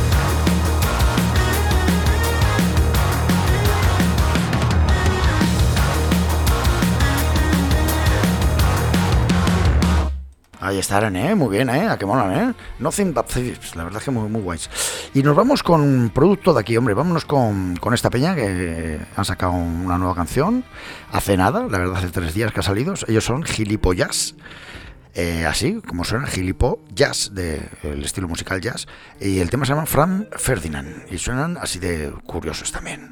Ahí estarán, muy bien, a que molan, Nothing But Thieves, la verdad es que muy, muy guays. Y nos vamos con un producto de aquí, hombre, vámonos con esta peña que han sacado una nueva canción hace nada, la verdad hace 3 días que ha salido. Ellos son Gilipollas, así como suena, Gilipollas, del estilo musical jazz, y el tema se llama Franz Ferdinand, y suenan así de curiosos también.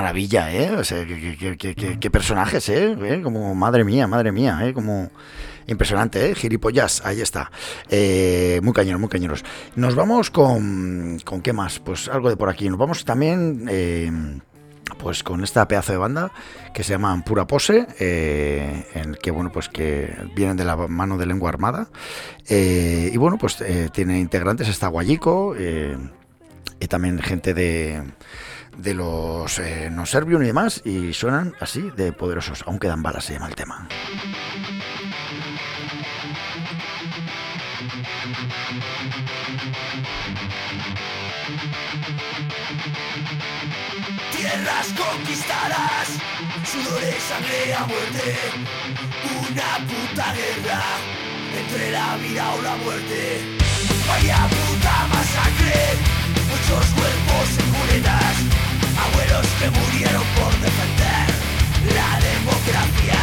maravilla, ¿eh? O sea, qué personajes, ¿eh? Como, madre mía, ¿eh? Como impresionante, ¿eh? Gilipollas, ahí está. Muy cañeros. Nos vamos con ¿qué más? Pues algo de por aquí. Nos vamos también... pues con esta pedazo de banda que se llama Pura Pose, en que bueno, pues que vienen de la mano de Lengua Armada, y bueno, pues tiene integrantes, está Guayico, y también gente de los No Servium y demás, y suenan así de poderosos. Aún quedan balas, se llama el tema. Tierras conquistadas, sudores, sangre a muerte, una puta guerra entre la vida o la muerte. Vaya puta masacre, muchos cuerpos en cunetas, abuelos que murieron por defender la democracia.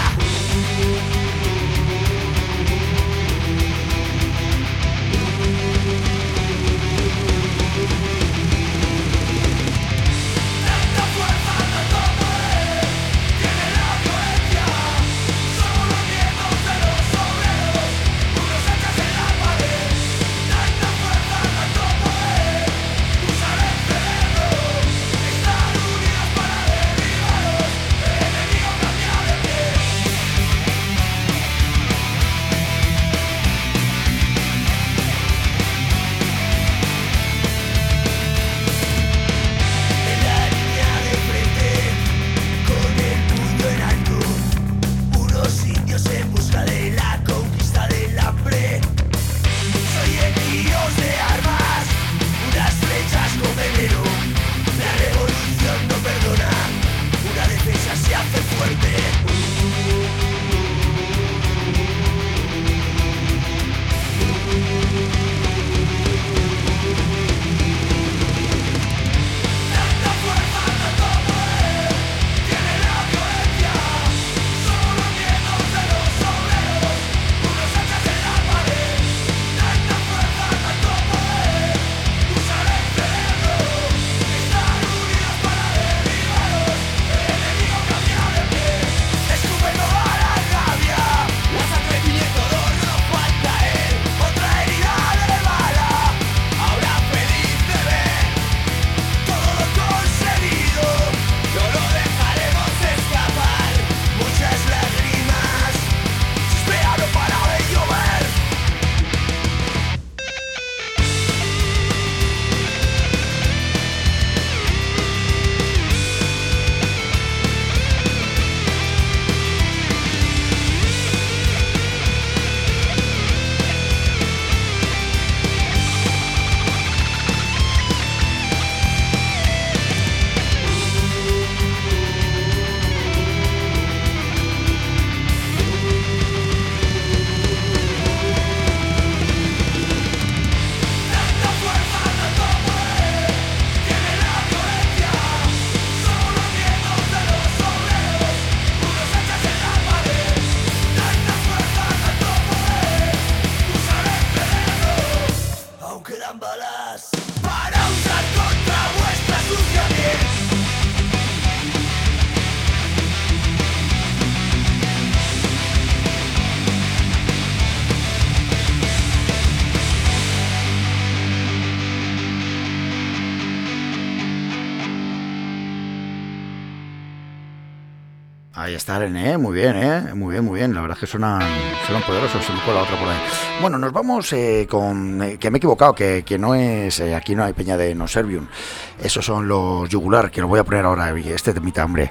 Ahí está, René, muy bien, muy bien. La verdad es que suenan poderosos, se me cuela otra por ahí. Bueno, nos vamos con... que me he equivocado, que no es... aquí no hay peña de No Servium. Esos son los Yugular, que lo voy a poner ahora, este temita, hombre.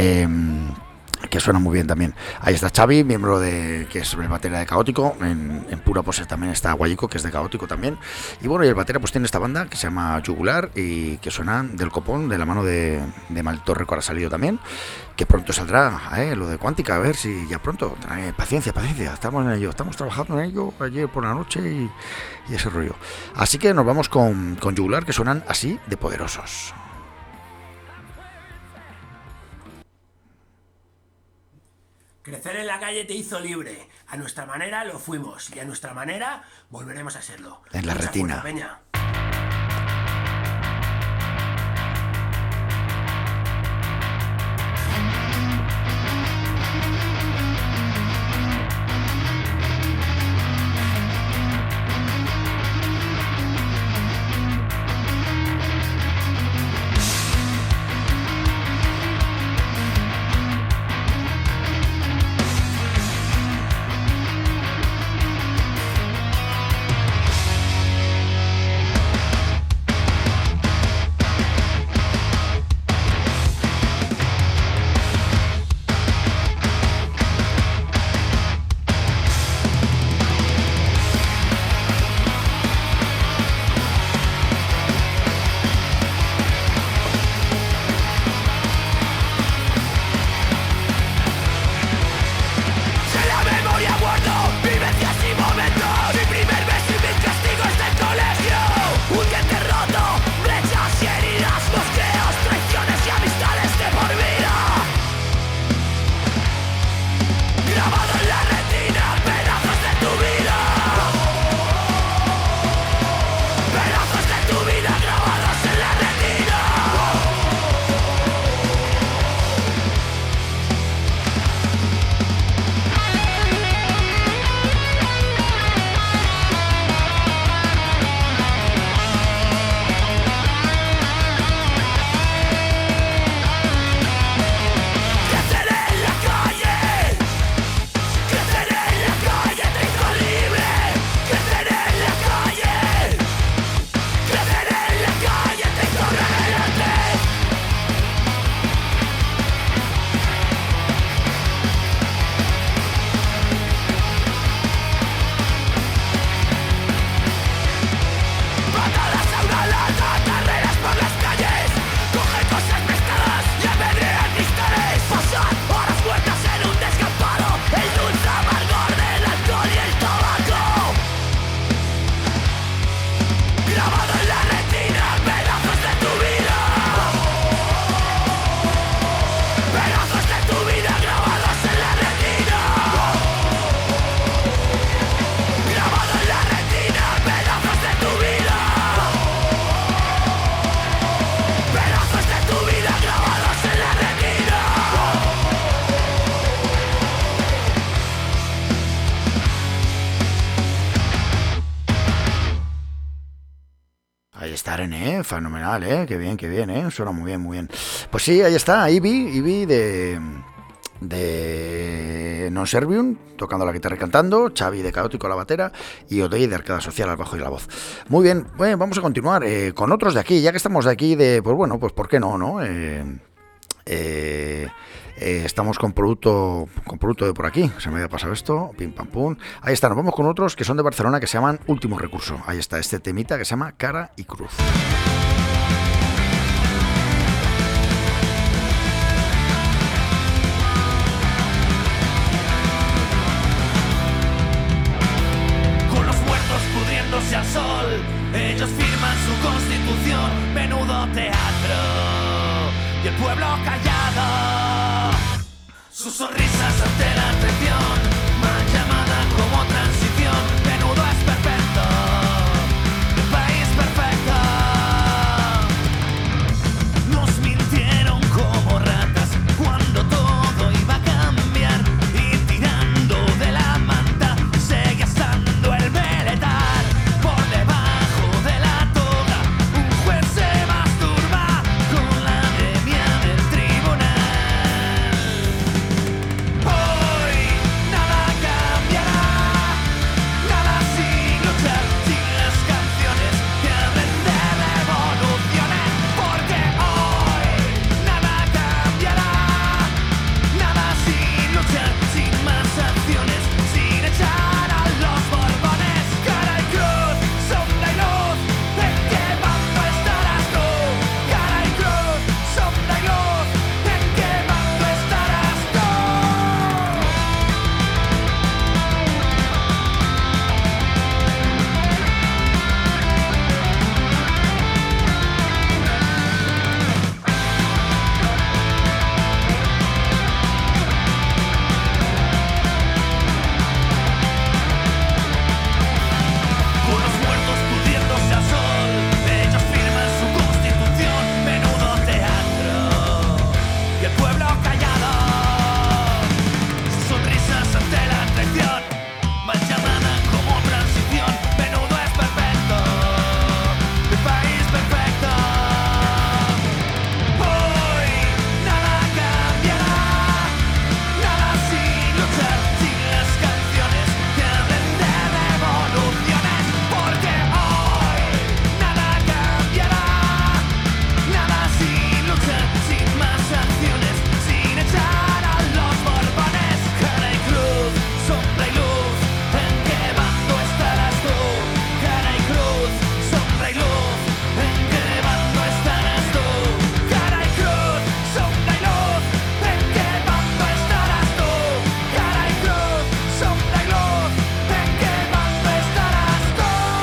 Que suena muy bien también. Ahí está Xavi, miembro de que es el batería de Caótico. En Pura Pose también está Guayico, que es de Caótico también. Y bueno, y el batería pues tiene esta banda que se llama Yugular y que suena del copón, de la mano de Maldito Record ha salido también. Que pronto saldrá lo de Cuántica, a ver si ya pronto. Paciencia, estamos en ello, estamos trabajando en ello ayer por la noche y ese rollo. Así que nos vamos con Yugular, que suenan así de poderosos. Crecer en la calle te hizo libre. A nuestra manera lo fuimos y a nuestra manera volveremos a serlo. En la Mucha retina. fuerza, peña. estar, fenomenal, qué bien, suena muy bien. Pues sí, ahí está, Ivy de Non Servium, tocando la guitarra y cantando, Xavi de Caótico a la batera y Odey de Arcada Social al bajo y la voz. Muy bien, bueno, vamos a continuar con otros de aquí, ya que estamos de aquí, pues bueno, pues ¿por qué no? Estamos con producto de por aquí, se me había pasado esto, pim pam pum. Ahí está, nos vamos con otros que son de Barcelona que se llaman Último Recurso. Ahí está este temita que se llama Cara y Cruz. Con los muertos pudriéndose al sol, ellos firman su constitución, menudo teatro, y el pueblo callado. Sus sonrisas ante la atención, mal llamada como transición, menudo es perfecto, el país perfecto. Nos mintieron como ratas cuando todo iba a cambiar, y tirando de la manta seguía estando el militar. Por debajo de la toga un juez se masturba con la gremia del tribunal. Hoy nada cambiará, nada sin luchar, sin las canciones que hablen de revoluciones. Porque hoy nada cambiará, nada sin luchar, sin más acciones, sin echar a los borbones. Cara y cruz, sombra y luz, ¿en qué bando estarás tú? Cara y cruz, sombra y luz, ¿en qué bando estarás tú? Con los muertos pudriéndose al sol, ellos firman su constitución, menudo teatro, y el pueblo callado. Sus sonrisas ante la traición, mal llamada como transición, menudo es perfecto, el país perfecto. Hoy nada cambiará, nada sin luchar, sin las canciones que hablen de revoluciones. Porque hoy nada cambiará, nada sin luchar, sin más acciones, sin echar a los borbones. Cara y cruz, sombra y luz, ¿en qué bando estarás tú? Cara y cruz, sombra y luz, ¿en qué bando estarás tú? Cara y cruz, sombra y luz, ¿en qué bando estarás tú? Cara y cruz, sombra y luz, ¿en qué bando estarás tú?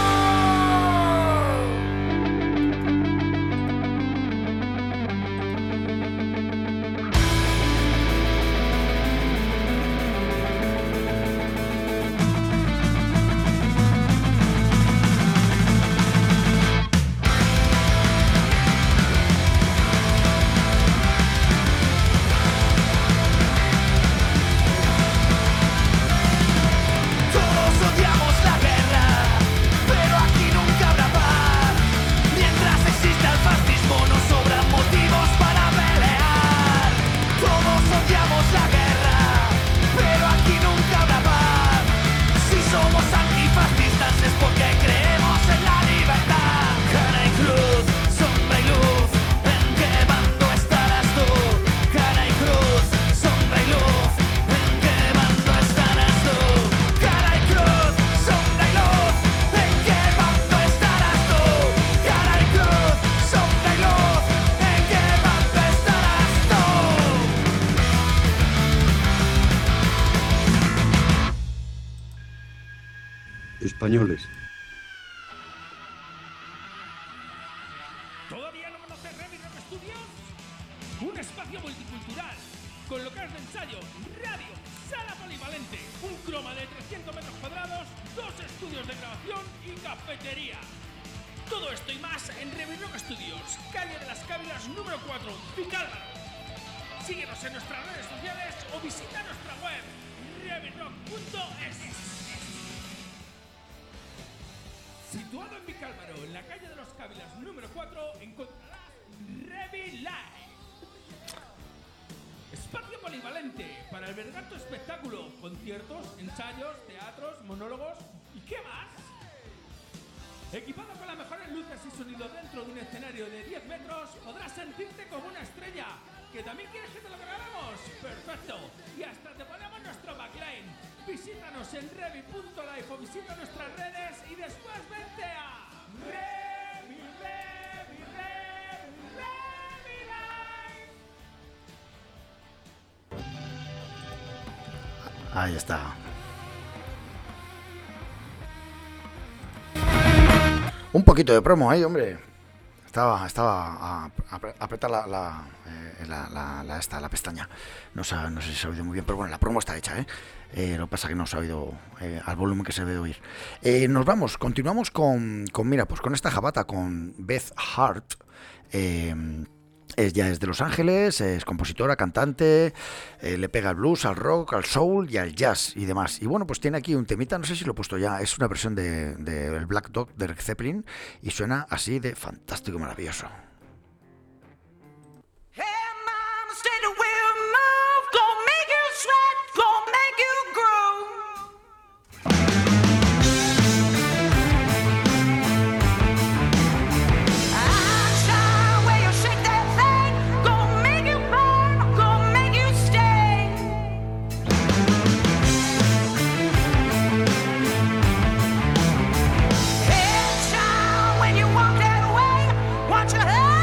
Todos odiamos la guerra, pero aquí nunca habrá paz. Mientras exista el fascismo nos sobran motivos para pelear. Todos odiamos la guerra, pero aquí nunca habrá paz. Si somos antifascistas es porque creemos en la libertad. Cara y cruz, sombra y luz, ¿en qué bando estarás tú? Cara y cruz, sombra y luz, ¿en qué bando estarás tú? Cara y cruz, sombra y luz, ¿en qué bando estarás tú? Cara y cruz, sombra y luz, ¿en qué bando estarás tú? Españoles. ¿Todavía no conoces Ready Rock Studios? Un espacio multicultural, con locales de ensayo, radio, sala polivalente, un croma de 300 metros cuadrados, 2 estudios de grabación y cafetería. Todo esto y más en Ready Rock Studios, calle de las Cávilas número 4, Vicálvaro. Síguenos en nuestras redes sociales o visita nuestra web readyrock.es. Si Situado en Vicálvaro, en la calle de los Cávilas número 4, encontrarás Revi Live. Espacio polivalente para albergar tu espectáculo, conciertos, ensayos, teatros, monólogos y ¿qué más? Equipado con las mejores luces y sonido dentro de un escenario de 10 metros, podrás sentirte como una estrella. ¿Que también quieres que te lo grabemos? ¡Perfecto! Y hasta te ponemos nuestro backline. Visítanos en revi.life o visita nuestras redes y después vente a Revi Live. Ahí está. Un poquito de promo ahí, hombre. Estaba a apretar la pestaña. No sé si se ha oído muy bien, pero bueno, la promo está hecha, ¿eh? Lo que pasa es que no se ha oído al volumen que se debe oír. Continuamos con esta jabata, con Beth Hart. Ella es de Los Ángeles, es compositora, cantante, le pega al blues, al rock, al soul y al jazz y demás. Y bueno, pues tiene aquí un temita, no sé si lo he puesto ya, es una versión de el Black Dog de Led Zeppelin y suena así de fantástico y maravilloso. Hey, mama, stay the way you move, gonna make you sweat, gonna make you groove. Shine where you shake that thing, gonna make you burn, gonna make you stay. Hey, shine when you walk that way, watch your head.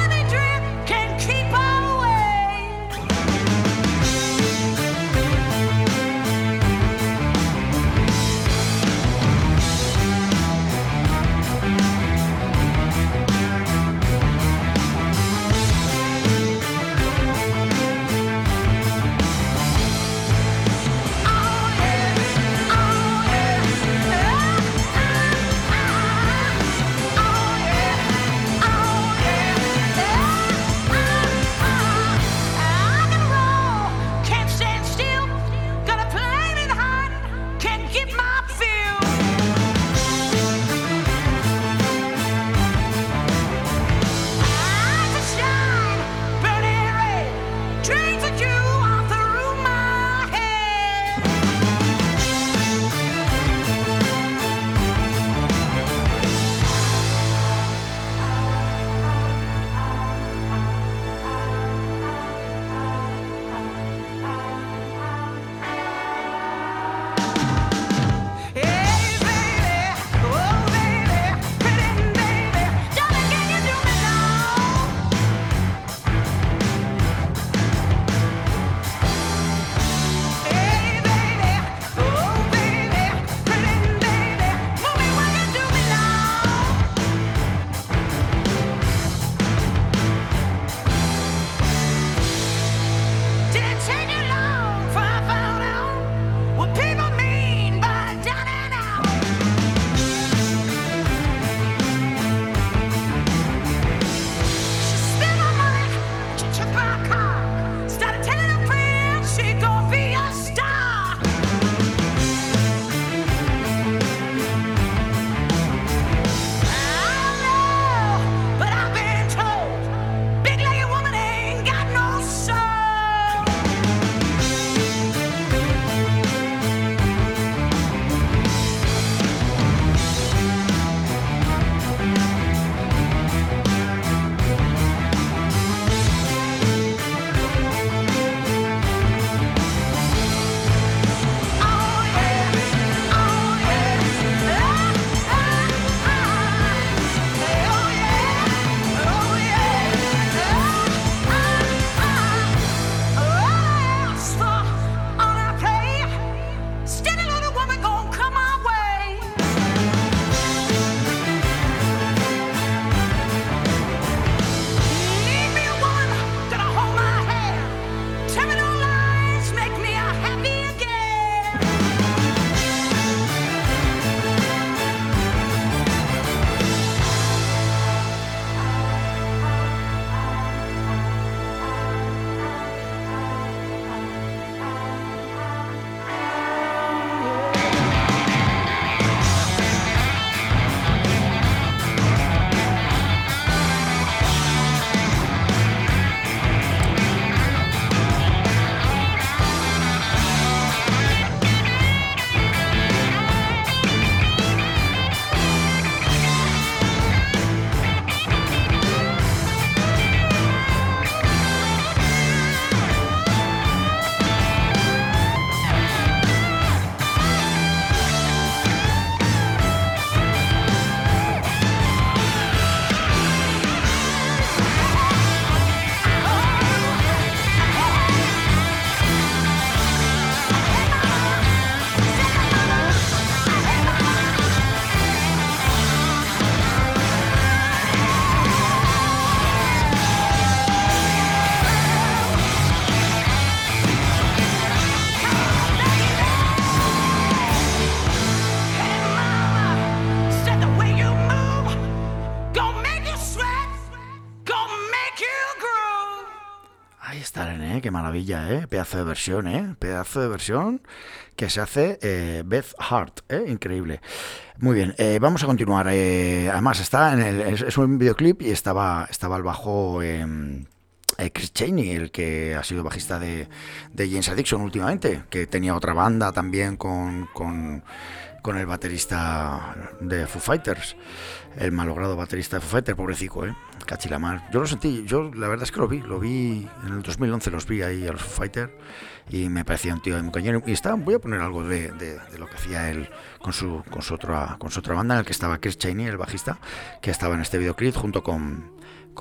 qué maravilla, pedazo de versión que se hace Beth Hart, increíble. Muy bien, vamos a continuar. Además está es un videoclip y estaba al bajo Chris Chaney, el que ha sido bajista de James Addiction últimamente, que tenía otra banda también con el baterista de Foo Fighters, el malogrado baterista de Foo Fighters, pobrecito, cachilamar. Yo lo sentí, la verdad es que lo vi en el 2011, los vi ahí a los Foo Fighters y me parecía un tío muy cañero. Y voy a poner algo de lo que hacía él con su otra banda, en el que estaba Chris Chaney, el bajista, que estaba en este videoclip junto con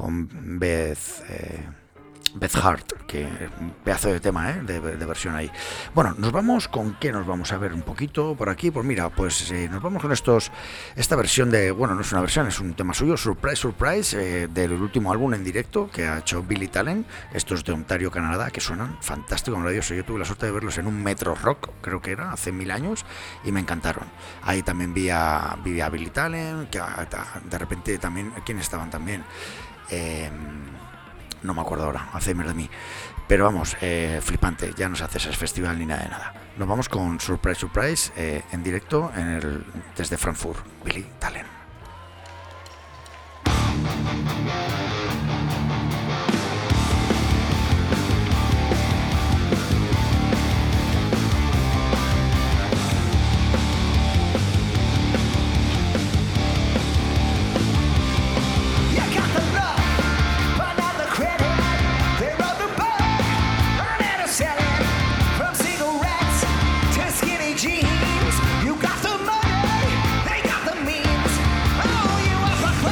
Beth Hart, que es un pedazo de tema, de versión ahí. Bueno, nos vamos con qué nos vamos a ver un poquito por aquí. Pues mira, nos vamos con esta versión no es una versión, es un tema suyo, Surprise, del último álbum en directo que ha hecho Billy Talent, estos de Ontario, Canadá, que suenan fantástico, maravilloso. Yo tuve la suerte de verlos en un Metro Rock, creo que era, hace 1000 años, y me encantaron. Ahí también vi a Billy Talent, que de repente también, ¿quiénes estaban también? No me acuerdo ahora, Alzheimer de mí. Pero vamos, flipante, ya no se hace ese festival ni nada de nada. Nos vamos con Surprise, en directo desde Frankfurt, Billy Talent. You got the money, they got the means. Oh, you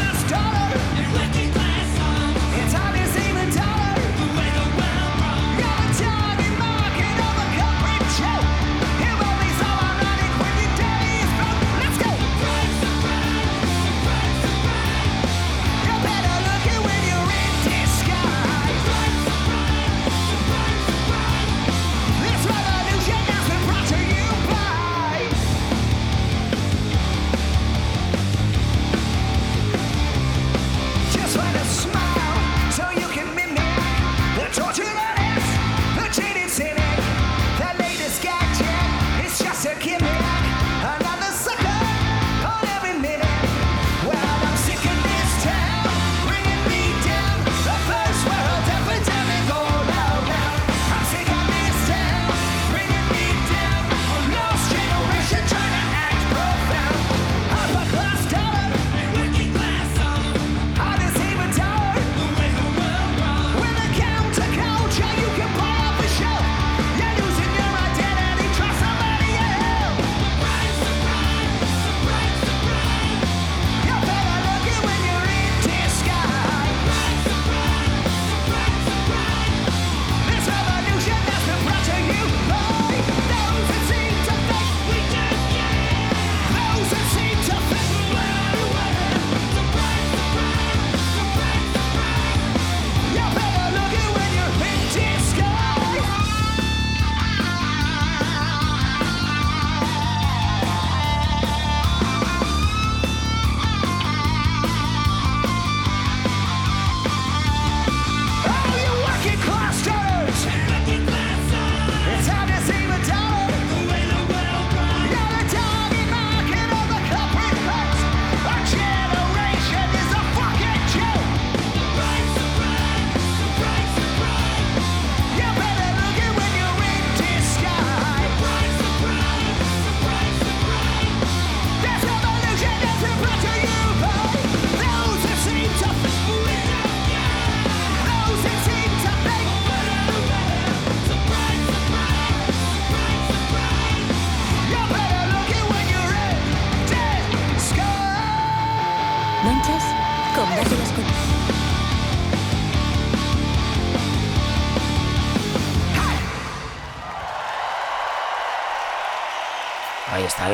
Ahí está,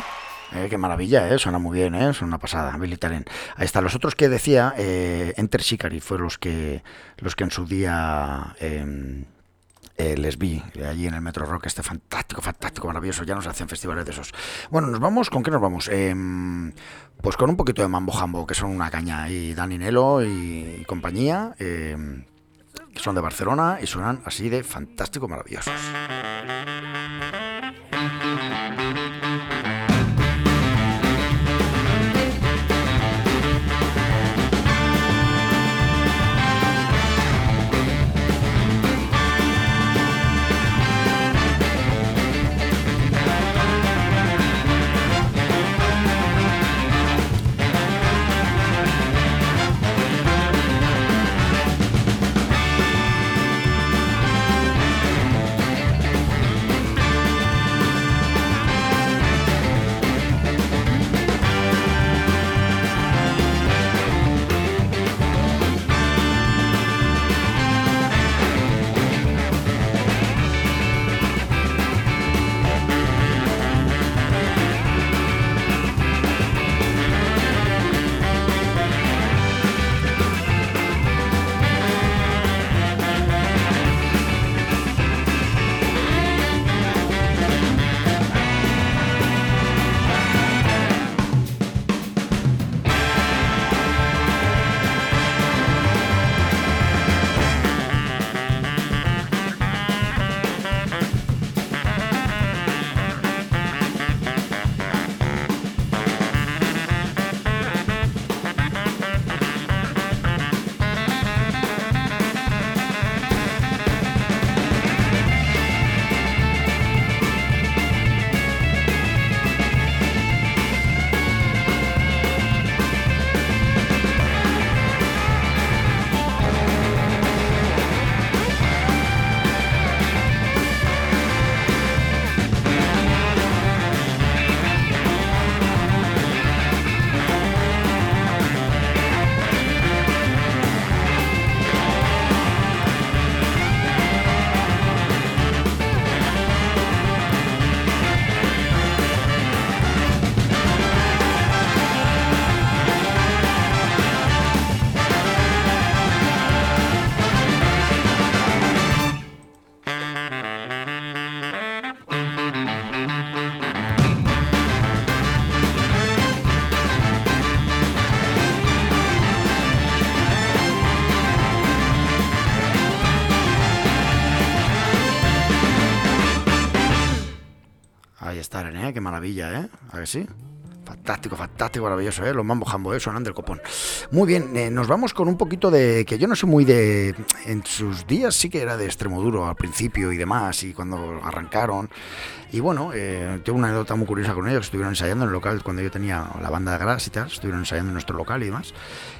qué maravilla, suena muy bien, es una pasada, Billy Talent. Ahí está, los otros que decía, Enter Shikari, fueron los que en su día les vi allí en el Metro Rock, fantástico, maravilloso, ya nos hacen festivales de esos. Bueno, nos vamos, ¿con qué nos vamos? Pues con un poquito de Mambo Jambo, que son una caña, y Dani Nelo y compañía. que son de Barcelona y suenan así de fantástico, maravillosos. Qué maravilla, ¿eh? ¿A que sí? Fantástico, fantástico, maravilloso, ¿eh? Los Mambo Jambo, sonan del copón. Muy bien, nos vamos con un poquito de... Que yo no soy muy de... En sus días sí que era de Extremoduro al principio y demás, y cuando arrancaron. Y bueno, tengo una anécdota muy curiosa con ellos, que estuvieron ensayando en el local cuando yo tenía la banda de Gras y tal, estuvieron ensayando en nuestro local y demás.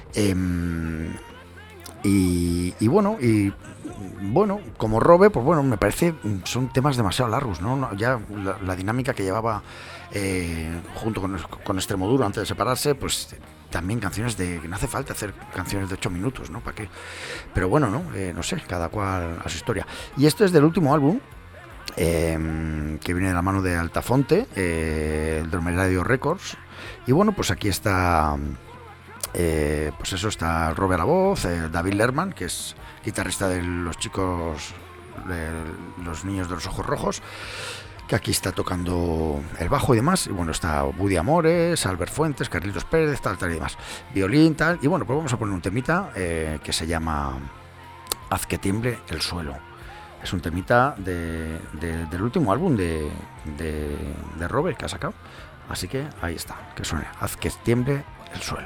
Y bueno, como Robe, pues bueno, me parece son temas demasiado largos, ¿no? Ya la dinámica que llevaba junto con Extremoduro antes de separarse, pues también canciones de... No hace falta hacer canciones de 8 minutos, ¿no? ¿Para qué? Pero bueno, no sé, cada cual a su historia. Y esto es del último álbum, que viene de la mano de Altafonte, el Dromeradio Records. Y bueno, pues aquí está... pues eso, está Robe a la voz, David Lerman, que es guitarrista de los chicos, de los niños de los ojos rojos, que aquí está tocando el bajo y demás. Y bueno, está Buddy Amores, Albert Fuentes, Carlitos Pérez, tal y demás, violín, tal. Y bueno, pues vamos a poner un temita que se llama Haz que tiemble el suelo. Es un temita del último álbum de Robe que ha sacado. Así que ahí está, que suene Haz que tiemble el suelo.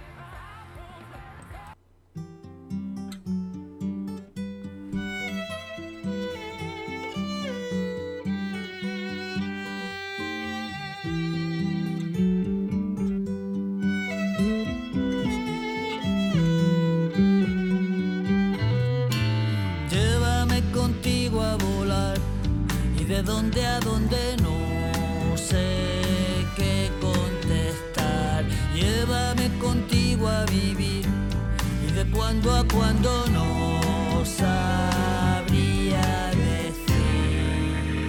De dónde a dónde no sé qué contestar. Llévame contigo a vivir y de cuando a cuando no sabría decir.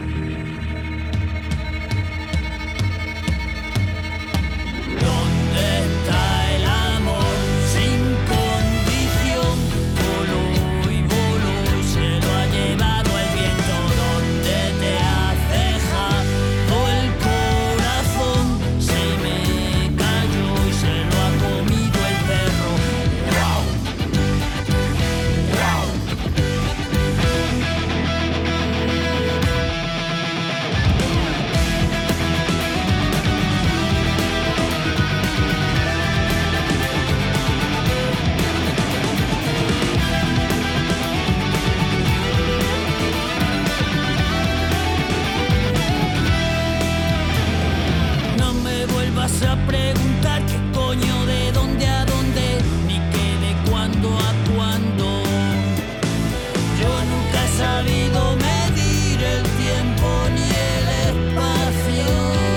¿Dónde está el amor sin condición? Voló y voló y se lo ha llevado el viento. Te has dejado el corazón, se me cayó y se lo ha comido el perro. Wow. Wow. sé a preguntar qué coño de dónde a dónde, ni qué de cuándo a cuándo. Yo nunca he sabido medir el tiempo ni el espacio.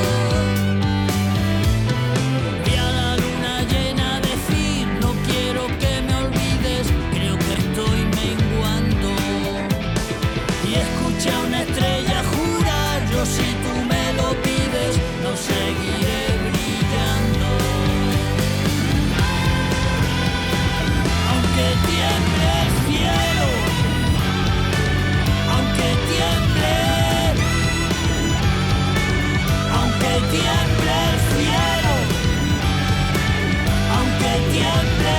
Vi a la luna llena decir no quiero que me olvides, creo que estoy menguando. Y escuché a una estrella jurar, yo si tú me lo pides no seguiré brillando. Aunque tiemble el cielo, aunque tiemble, aunque tiemble el cielo, aunque tiemble.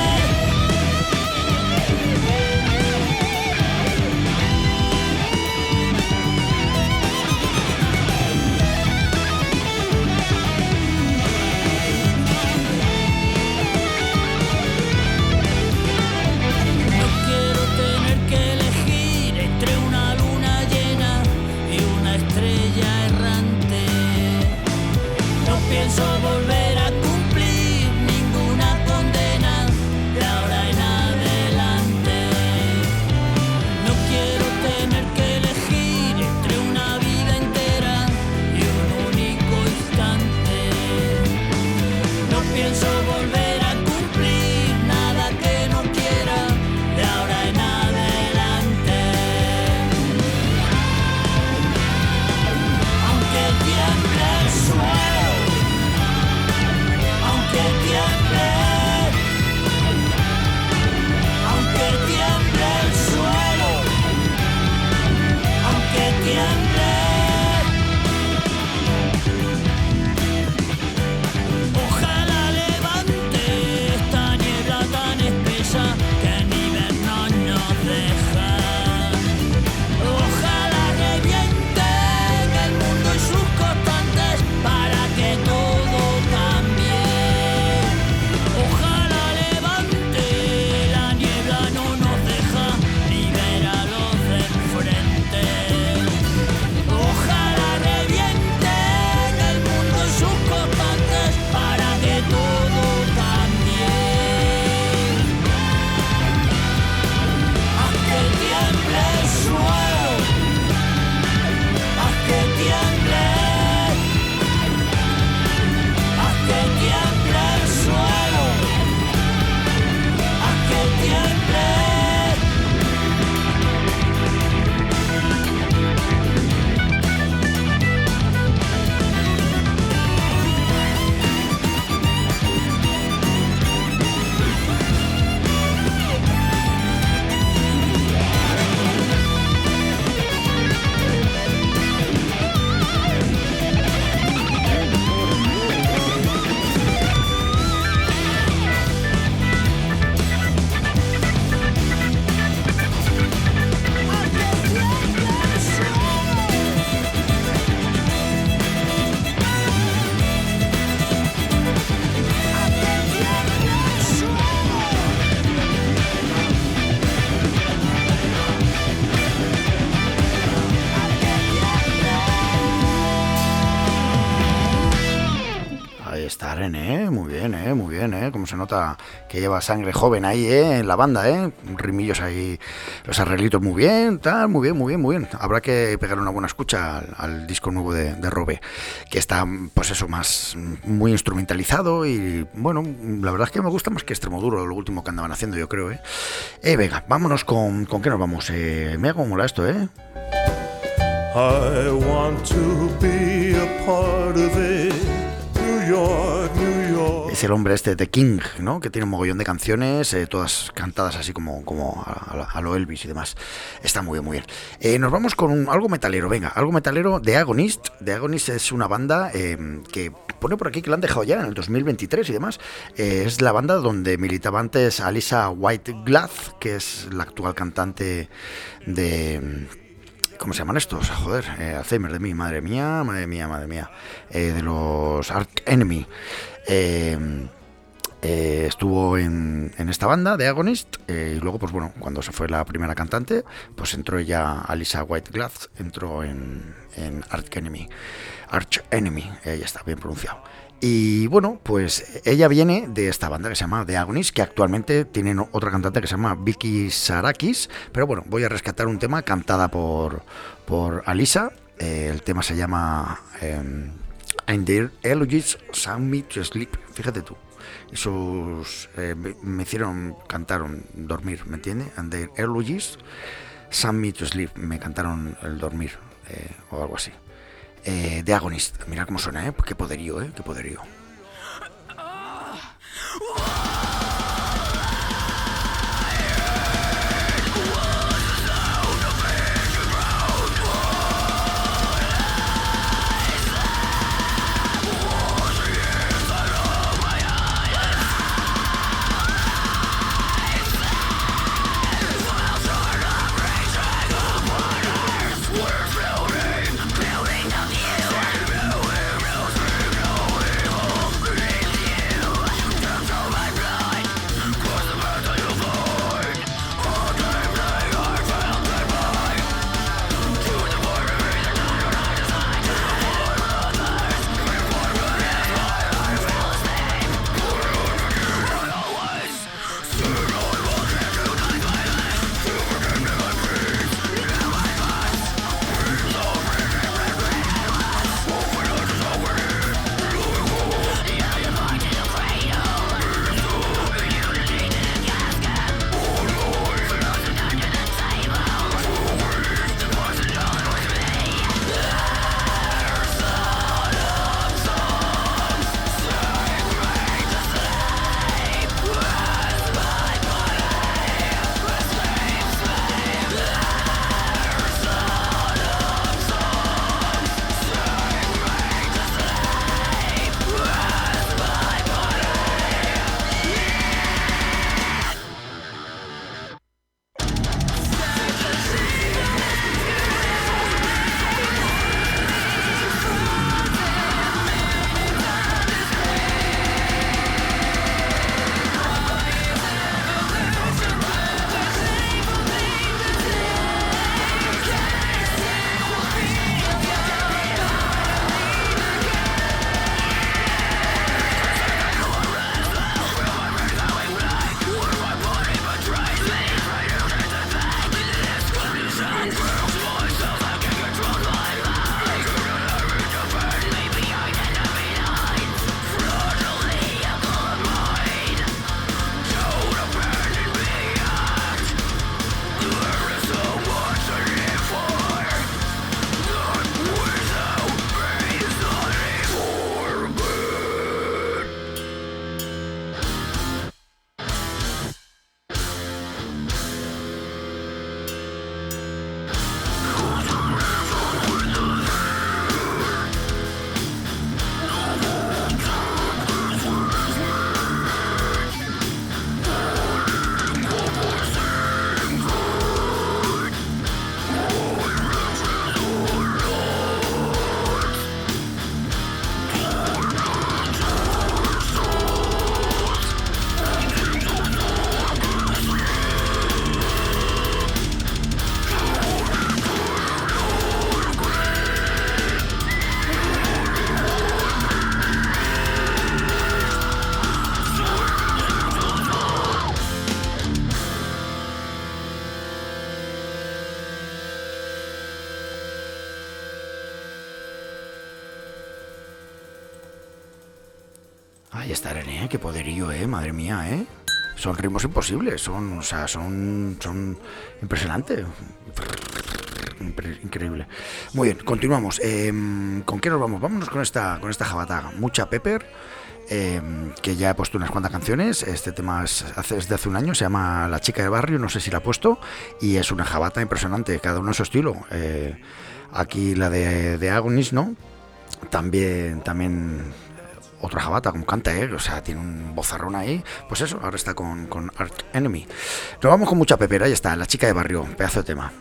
No quiero tener que elegir entre una luna llena y una estrella errante. No pienso volver a cumplir ninguna condena de ahora en adelante. No quiero tener que elegir entre una vida entera y un único instante. No pienso volver a cumplir nada que no quiera de ahora en adelante. Aunque tiemble el suelo, aunque tiemble, aunque tiemble el suelo, aunque tiemble. Ojalá levante esta niebla tan espesa que ni vernos nos deja. Ojalá reviente el mundo y sus constantes para que todo cambie. Ojalá levante la niebla, no nos deja ni ver a los de enfrente. Ojalá reviente el mundo y sus constantes para que todo cambie. Haz que tiemble el suelo, haz que tiemble, haz que tiemble el suelo, haz que tiemble. Ahí está René, muy bien, como se nota que lleva sangre joven ahí, en la banda, rimillos ahí, los arreglitos muy bien, tal, muy bien. Habrá que pegar una buena escucha al disco nuevo de Robe, que está, pues eso, más muy instrumentalizado y, bueno, la verdad es que me gusta más que Extremoduro, lo último que andaban haciendo, yo creo, venga, vámonos con ¿qué nos vamos? Me hago mola esto, I want to be a part of it. New York, New York. Es el hombre este de King, ¿no? Que tiene un mogollón de canciones, todas cantadas así como a lo Elvis y demás. Está muy bien. Nos vamos con algo metalero, venga, algo metalero de Agonist. The Agonist es una banda que pone por aquí que la han dejado ya en el 2023 y demás. Es la banda donde militaba antes Alissa White-Glad, que es la actual cantante de... ¿Cómo se llaman estos? Joder, Alzheimer de mí, madre mía. De los Arch Enemy. Estuvo en esta banda de Agonist y luego, pues bueno, cuando se fue la primera cantante, pues entró ella, Alissa White-Glad, entró en Arch Enemy. Ya está, bien pronunciado. Y bueno, pues ella viene de esta banda que se llama The Agonies, que actualmente tienen otra cantante que se llama Vicky Sarakis, pero bueno, voy a rescatar un tema cantada por Alisa. El tema se llama And Their Elegies Sang Me to Sleep. Fíjate tú, esos me hicieron dormir, ¿me entiendes? And Their Elegies Sang Me to Sleep, me cantaron el dormir, o algo así. The Agonist, mira cómo suena, qué poderío, qué poderío. Ahí está, Irene, qué poderío, madre mía, Son ritmos imposibles, son impresionantes. Increíble. Muy bien, continuamos. ¿Con qué nos vamos? Vámonos con esta jabata. Mucha pepper, que ya he puesto unas cuantas canciones. Este tema es de hace un año, se llama La chica del barrio, no sé si la he puesto, y es una jabata impresionante, cada uno a su estilo. Aquí la de Agonis, ¿no? También otra jabata, como canta él, o sea, tiene un vozarrón ahí. Pues eso, ahora está con Arch Enemy. Nos vamos con mucha pepera, ahí está, La chica de barrio, pedazo de tema.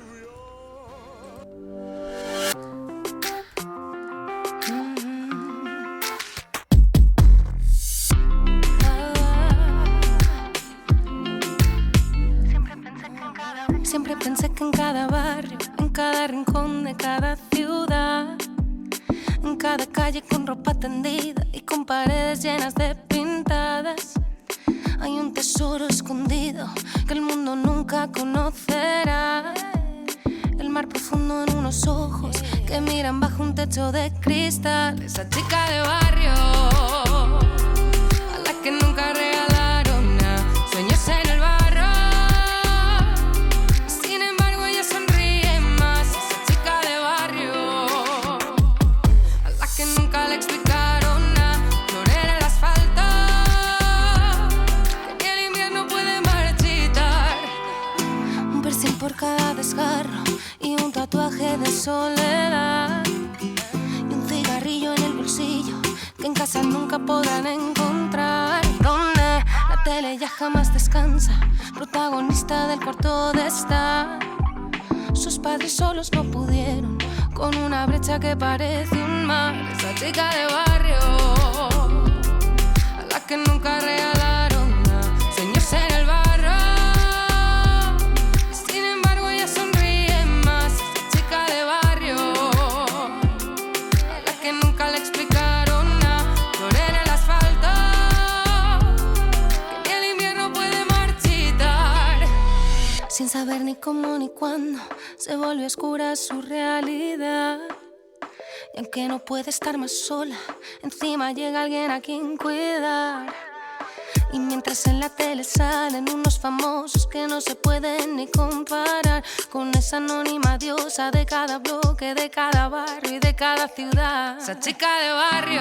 Siempre pensé que en cada barrio, en cada rincón de cada ciudad, En cada calle con ropa tendida y con paredes llenas de pintadas. Hay un tesoro escondido que el mundo nunca conocerá. El mar profundo en unos ojos que miran bajo un techo de cristal. Esa chica de barrio a la que nunca regalaron nada. Sueños en el barro, sin embargo ella sonríe más. Esa chica de barrio a la que nunca le explicaron nada. Flor en el asfalto que ni el invierno puede marchitar. Un piercing por cada desgarro y un tatuaje de soledad. Y un cigarrillo en el bolsillo que en casa nunca podrán encontrar. Donde la tele ya jamás descansa, protagonista del cuarto de estar. Sus padres solos no pudieron, con una brecha que parece un mar. Esa chica de barrio a la que nunca regalaron nada. Sueños en el barro, sin embargo ella sonríe más. Esa chica de barrio a la que nunca le explicaron nada. Flor en el asfalto que ni el invierno puede marchitar. Sin saber ni cómo ni cuándo se volvió oscura su realidad. Y aunque no puede estar más sola, encima llega alguien a quien cuidar. Y mientras en la tele salen unos famosos que no se pueden ni comparar con esa anónima diosa de cada bloque, de cada barrio y de cada ciudad. Esa chica de barrio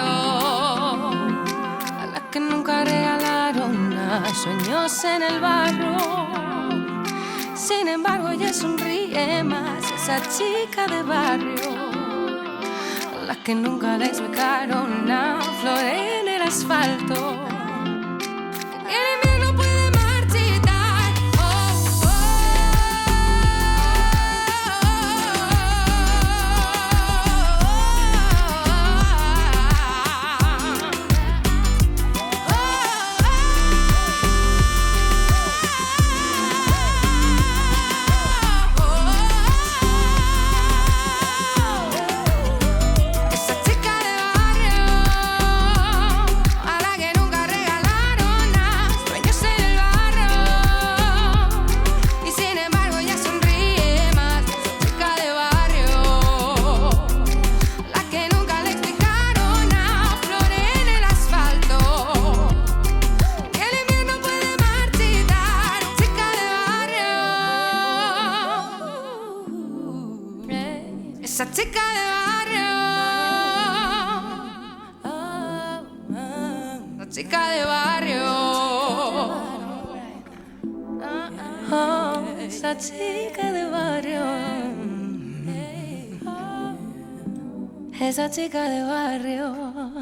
a la que nunca regalaron nada. Sueños en el barro, sin embargo ella sonríe más. Esa chica de barrio a la que nunca le explicaron nada. Flor en el asfalto que el invierno puede marchitar. Oh, oh, esa chica de barrio a la que nunca regalaron nada. Sueños en el barrio y sin embargo ella sonríe más. Esa chica de barrio la que nunca le explicaron nada. Flor en el asfalto que el invierno puede marchitar. Chica de barrio, esa chica de barrio, la chica de barrio, esa chica de barrio, esa chica de barrio.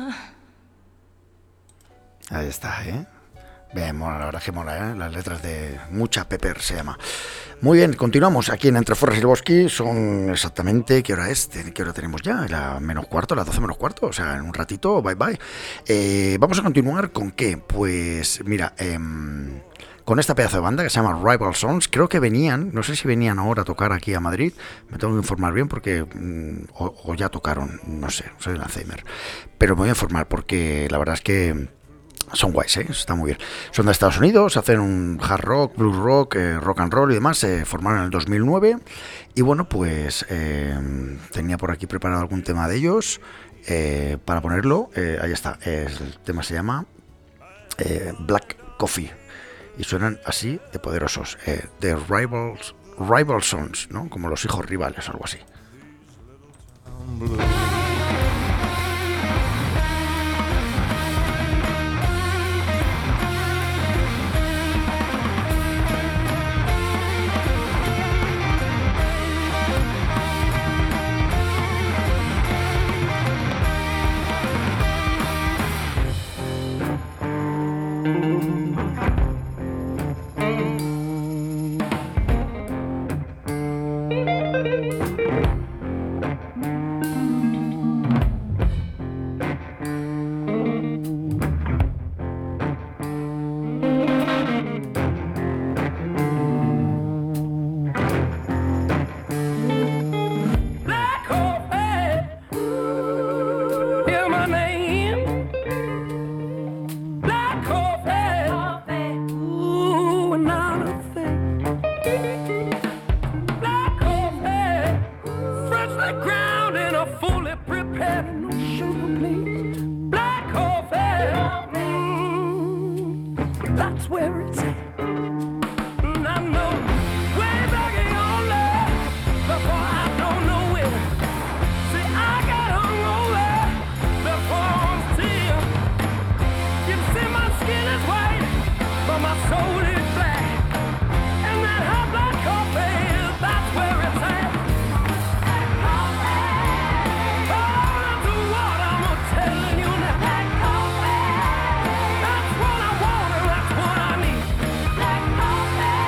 Ahí está, ¿eh? Bien, mola, la verdad que mola, ¿eh? Las letras de Mucha Pepper se llama. Muy bien, continuamos aquí en Entre Forres y el Bosque. Son exactamente, ¿qué hora es? ¿Qué hora tenemos ya? La menos cuarto, las 12 menos cuarto. O sea, en un ratito, bye bye. Vamos a continuar con ¿qué? Pues mira, con esta pedazo de banda que se llama Rival Sons. Creo que venían, no sé si venían ahora a tocar aquí a Madrid. Me tengo que informar bien porque o ya tocaron, no sé, soy el Alzheimer. Pero me voy a informar porque la verdad es que son guays, está muy bien. Son de Estados Unidos, hacen un hard rock, blues rock, rock and roll y demás. Se formaron en el 2009 y bueno, pues tenía por aquí preparado algún tema de ellos para ponerlo. Ahí está, el tema se llama Black Coffee y suenan así de poderosos, de Rival Sons, ¿no? Como los hijos rivales o algo así. Black coffee. soul is black, and that hot black coffee, that's where it's at. Black coffee. Oh, that's what I'm telling you now. Black coffee. That's what I want and that's what I need. Black coffee.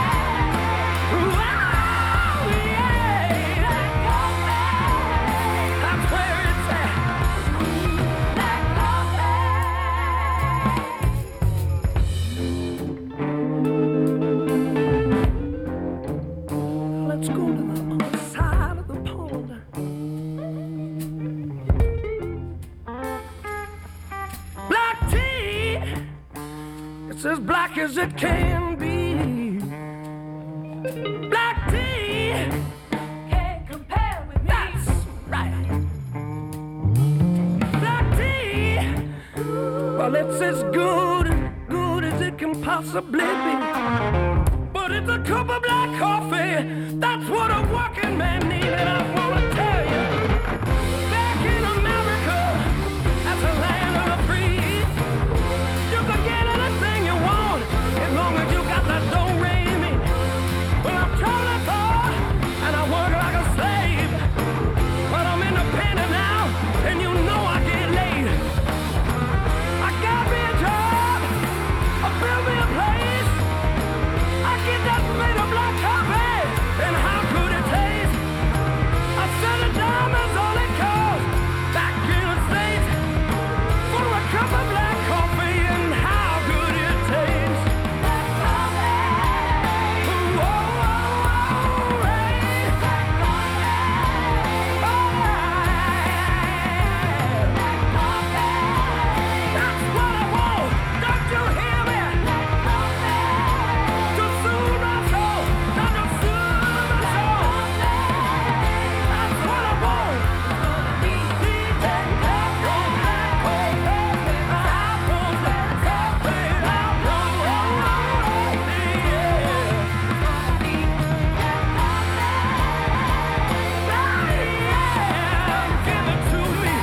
Wow, yeah. Black coffee. That's where it's at. Black coffee. Let's go to the other side of the pond. Black tea, it's as black as it can be. Black tea, can't compare with me. That's right. Black tea, well, it's as good as it can possibly be. But it's a cup of black coffee, that's what a working man needs. And I wanna tell you, back in America, that's a land of the free. You can get anything you want, as long as you got that dough raised me. Well, I'm traveling far, and I work like a slave. But I'm independent now, and you know I get laid. I got me a job, I built me a place. I get that made of black coffee, and how good it tastes. I said a dime is all it costs back in the States for a cup of black coffee, and how good it tastes. Black coffee. Whoa, whoa, whoa, hey. Black coffee. Black coffee. That's what I want. Don't you hear me? Black coffee. To soothe my soul, not to soothe my soul. That's what I want. Black coffee. I want black coffee. I want, yeah. Give it to me.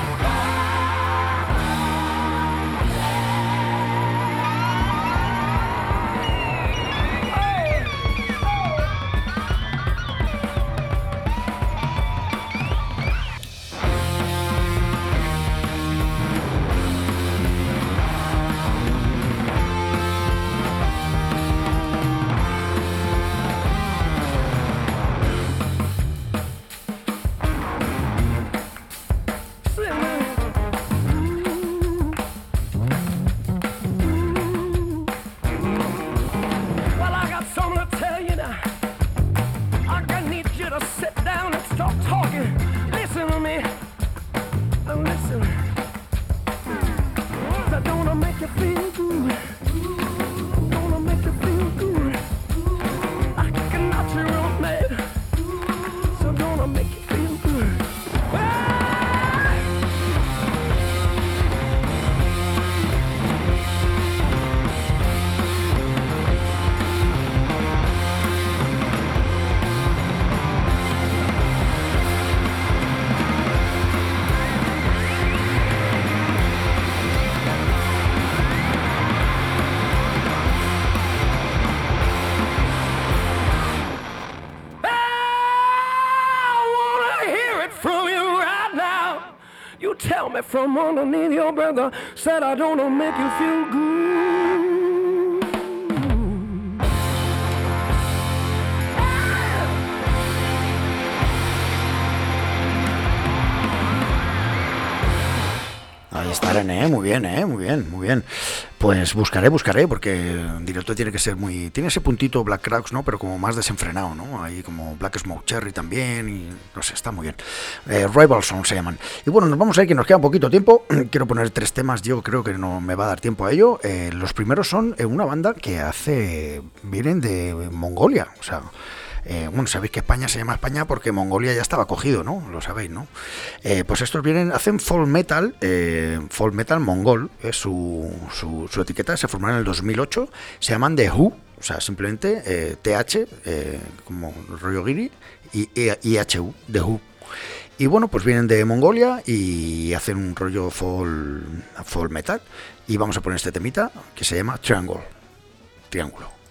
Well, I got something to tell you now. I need you to sit down and stop talking. Listen to me. Listen. That gonna make you feel good. Gonna make you feel good. I can knock you real mad. So gonna make you feel good. You tell me from underneath your brother, said I don't know, make you feel good. Ahí estarán, muy bien, muy bien, muy bien. Pues buscaré, porque en directo tiene que ser tiene ese puntito Black Crowes, ¿no? Pero como más desenfrenado, ¿no? Ahí como Black Smoke Cherry también, y no sé, está muy bien. Rival Song se llaman. Y bueno, nos vamos a ir, que nos queda un poquito tiempo. Quiero poner 3 temas, yo creo que no me va a dar tiempo a ello. Los primeros son una banda que vienen de Mongolia, o sea... bueno, sabéis que España se llama España porque Mongolia ya estaba cogido, ¿no? Lo sabéis, ¿no? Pues estos hacen folk metal mongol, es su etiqueta, se formaron en el 2008, se llaman The Who, o sea, simplemente TH, como rollo guiri, y IHU, The Who. Y bueno, pues vienen de Mongolia y hacen un rollo folk metal, y vamos a poner este temita que se llama Triangle, Triángulo.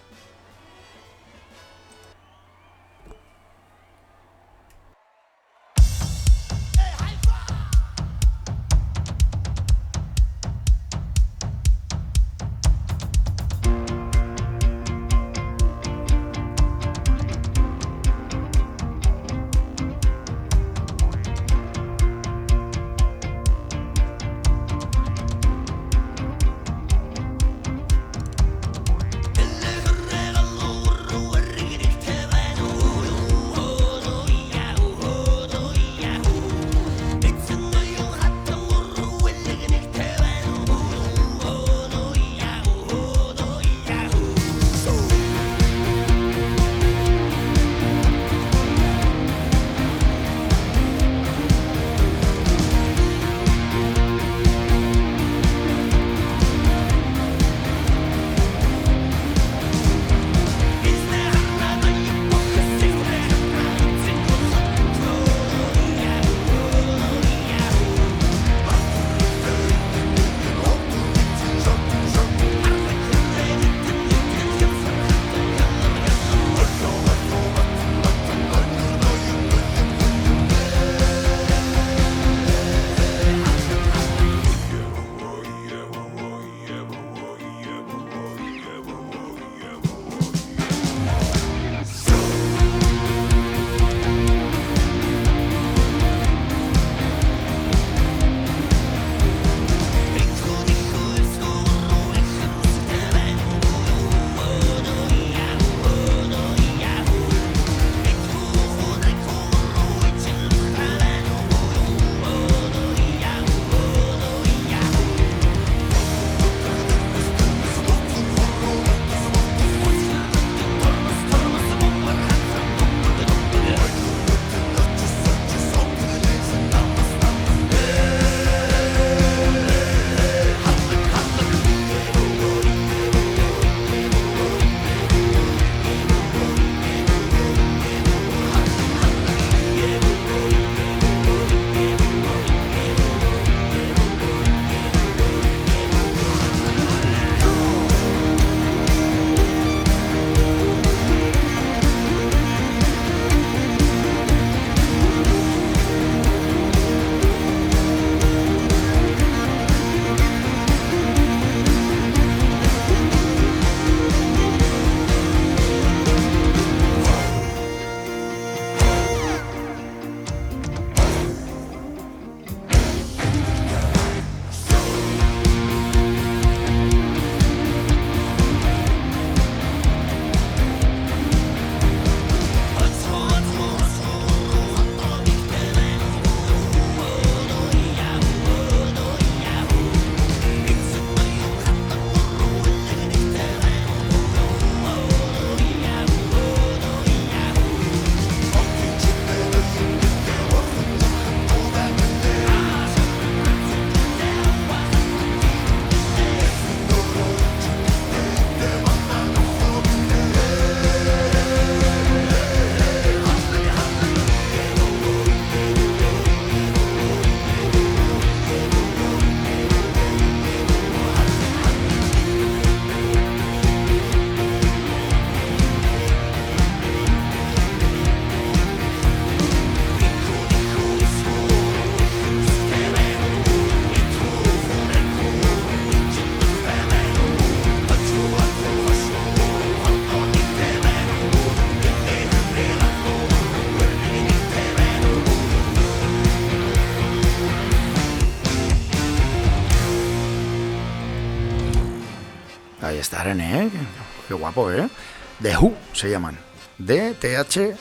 Ahí estarán, qué guapo, The Who se llaman. D-T-H-E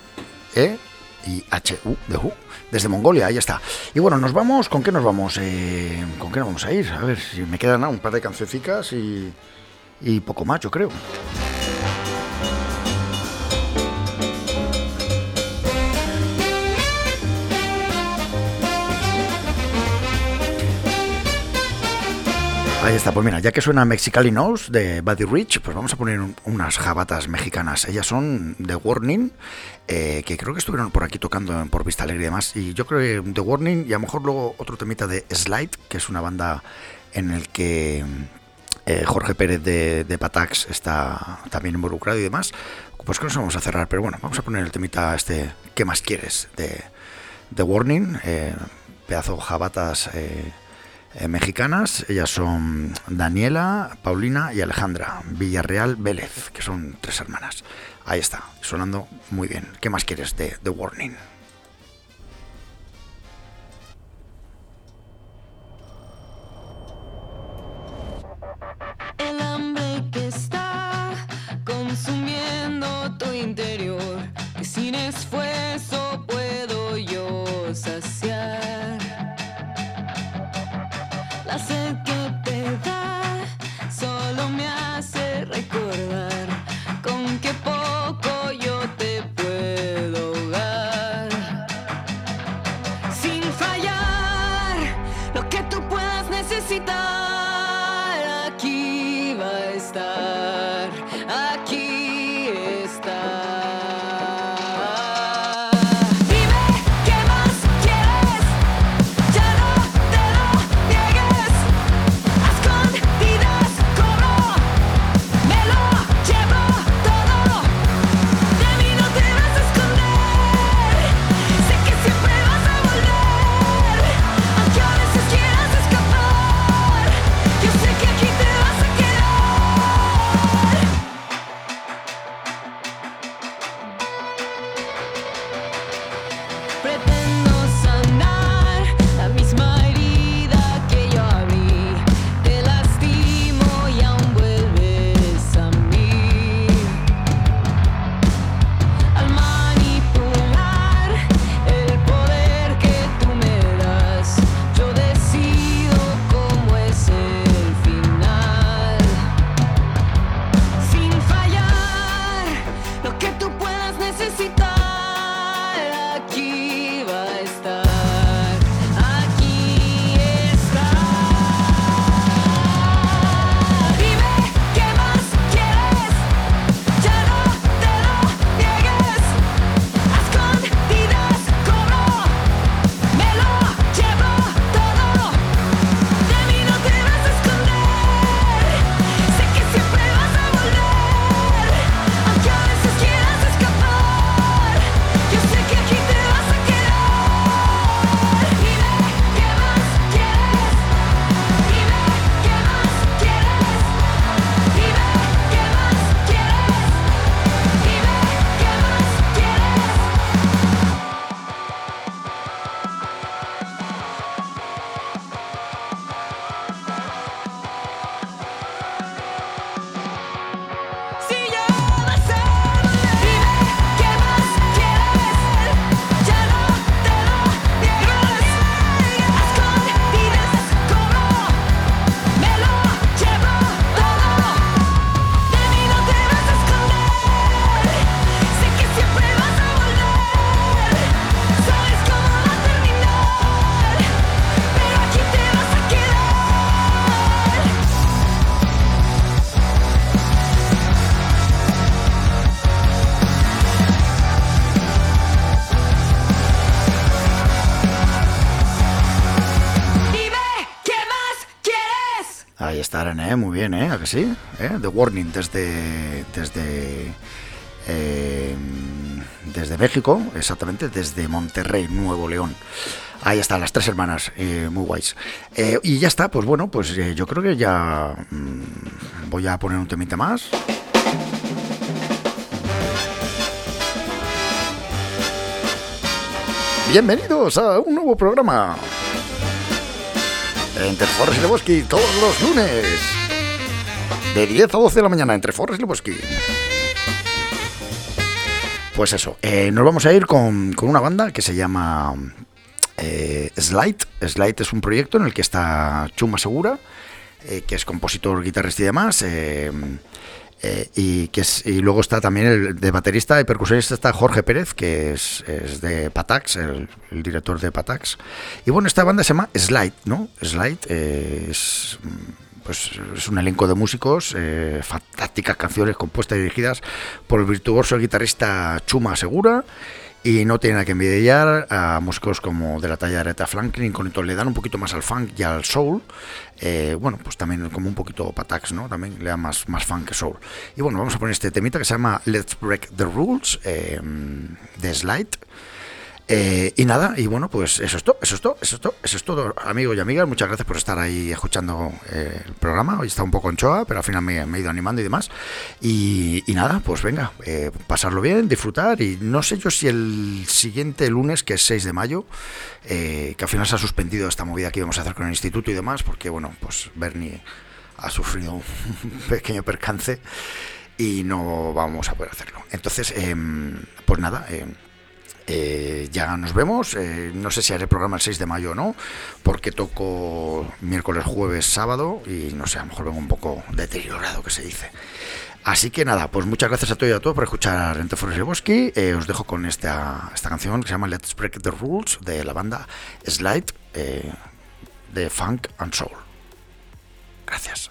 y H-U, The Who. Desde Mongolia, ahí está. Y bueno, nos vamos, ¿con qué nos vamos? ¿Con qué nos vamos a ir? A ver, si me quedan un par de cancioncicas y poco más, yo creo. Ahí está, pues mira, ya que suena Mexicali Knows de Buddy Rich, pues vamos a poner unas jabatas mexicanas. Ellas son The Warning, que creo que estuvieron por aquí tocando por Vista Alegre y demás. Y yo creo que The Warning, y a lo mejor luego otro temita de Slide, que es una banda en el que Jorge Pérez de Patax está también involucrado y demás. Pues con eso vamos a cerrar, pero bueno, vamos a poner el temita ¿qué más quieres? De The Warning, pedazo jabatas mexicanas. Ellas son Daniela, Paulina y Alejandra Villarreal Vélez, que son 3 hermanas. Ahí está, sonando muy bien. ¿Qué más quieres de The Warning? El hambre que está consumiendo tu interior, que sin esfuerzo puedo yo saciar. La sed que te da solo me hace recordar con qué poco yo te puedo ahogar. Sin fallar, lo que tú puedas necesitar, aquí va a estar, aquí está. Muy bien, ¿a que sí? The Warning desde México, exactamente, desde Monterrey, Nuevo León. Ahí están las 3 hermanas, muy guays. Y ya está, pues bueno, pues yo creo que ya voy a poner un temita más. Bienvenidos a un nuevo programa Entre Forres y Lebowski, todos los lunes. de 10 a 12 de la mañana entre Forres y Lebowski. Pues eso, nos vamos a ir con una banda que se llama Slide. Slide es un proyecto en el que está Chuma Segura, que es compositor, guitarrista y demás, y luego está también el de baterista y percusionista está Jorge Pérez, que es de Patax, el director de Patax. Y bueno, esta banda se llama Slide, ¿no? Slide es un elenco de músicos, fantásticas canciones compuestas y dirigidas por el virtuoso guitarrista Chuma Segura, y no tiene nada que envidiar a músicos como de la talla de Aretha Franklin, con esto le dan un poquito más al funk y al soul. Bueno, pues también como un poquito Patax, ¿no? También le da más funk que soul. Y bueno, vamos a poner este temita que se llama Let's Break the Rules, de Slide. Y nada, y bueno, pues eso es todo, amigos y amigas. Muchas gracias por estar ahí escuchando el programa. Hoy está un poco anchoa, pero al final me he ido animando y demás. Y nada, pues venga, pasarlo bien, disfrutar. Y no sé yo si el siguiente lunes, que es 6 de mayo, que al final se ha suspendido esta movida que íbamos a hacer con el instituto y demás, porque bueno, pues Bernie ha sufrido un pequeño percance y no vamos a poder hacerlo. Entonces, pues nada, ya nos vemos. No sé si haré programa el 6 de mayo o no, porque toco miércoles, jueves, sábado y no sé, a lo mejor vengo un poco deteriorado, que se dice. Así que nada, pues muchas gracias a todos y a todos por escuchar Entre Forres y Lebowski. Os dejo con esta canción que se llama Let's Break the Rules, de la banda Slide, de Funk and Soul. Gracias.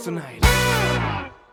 tonight.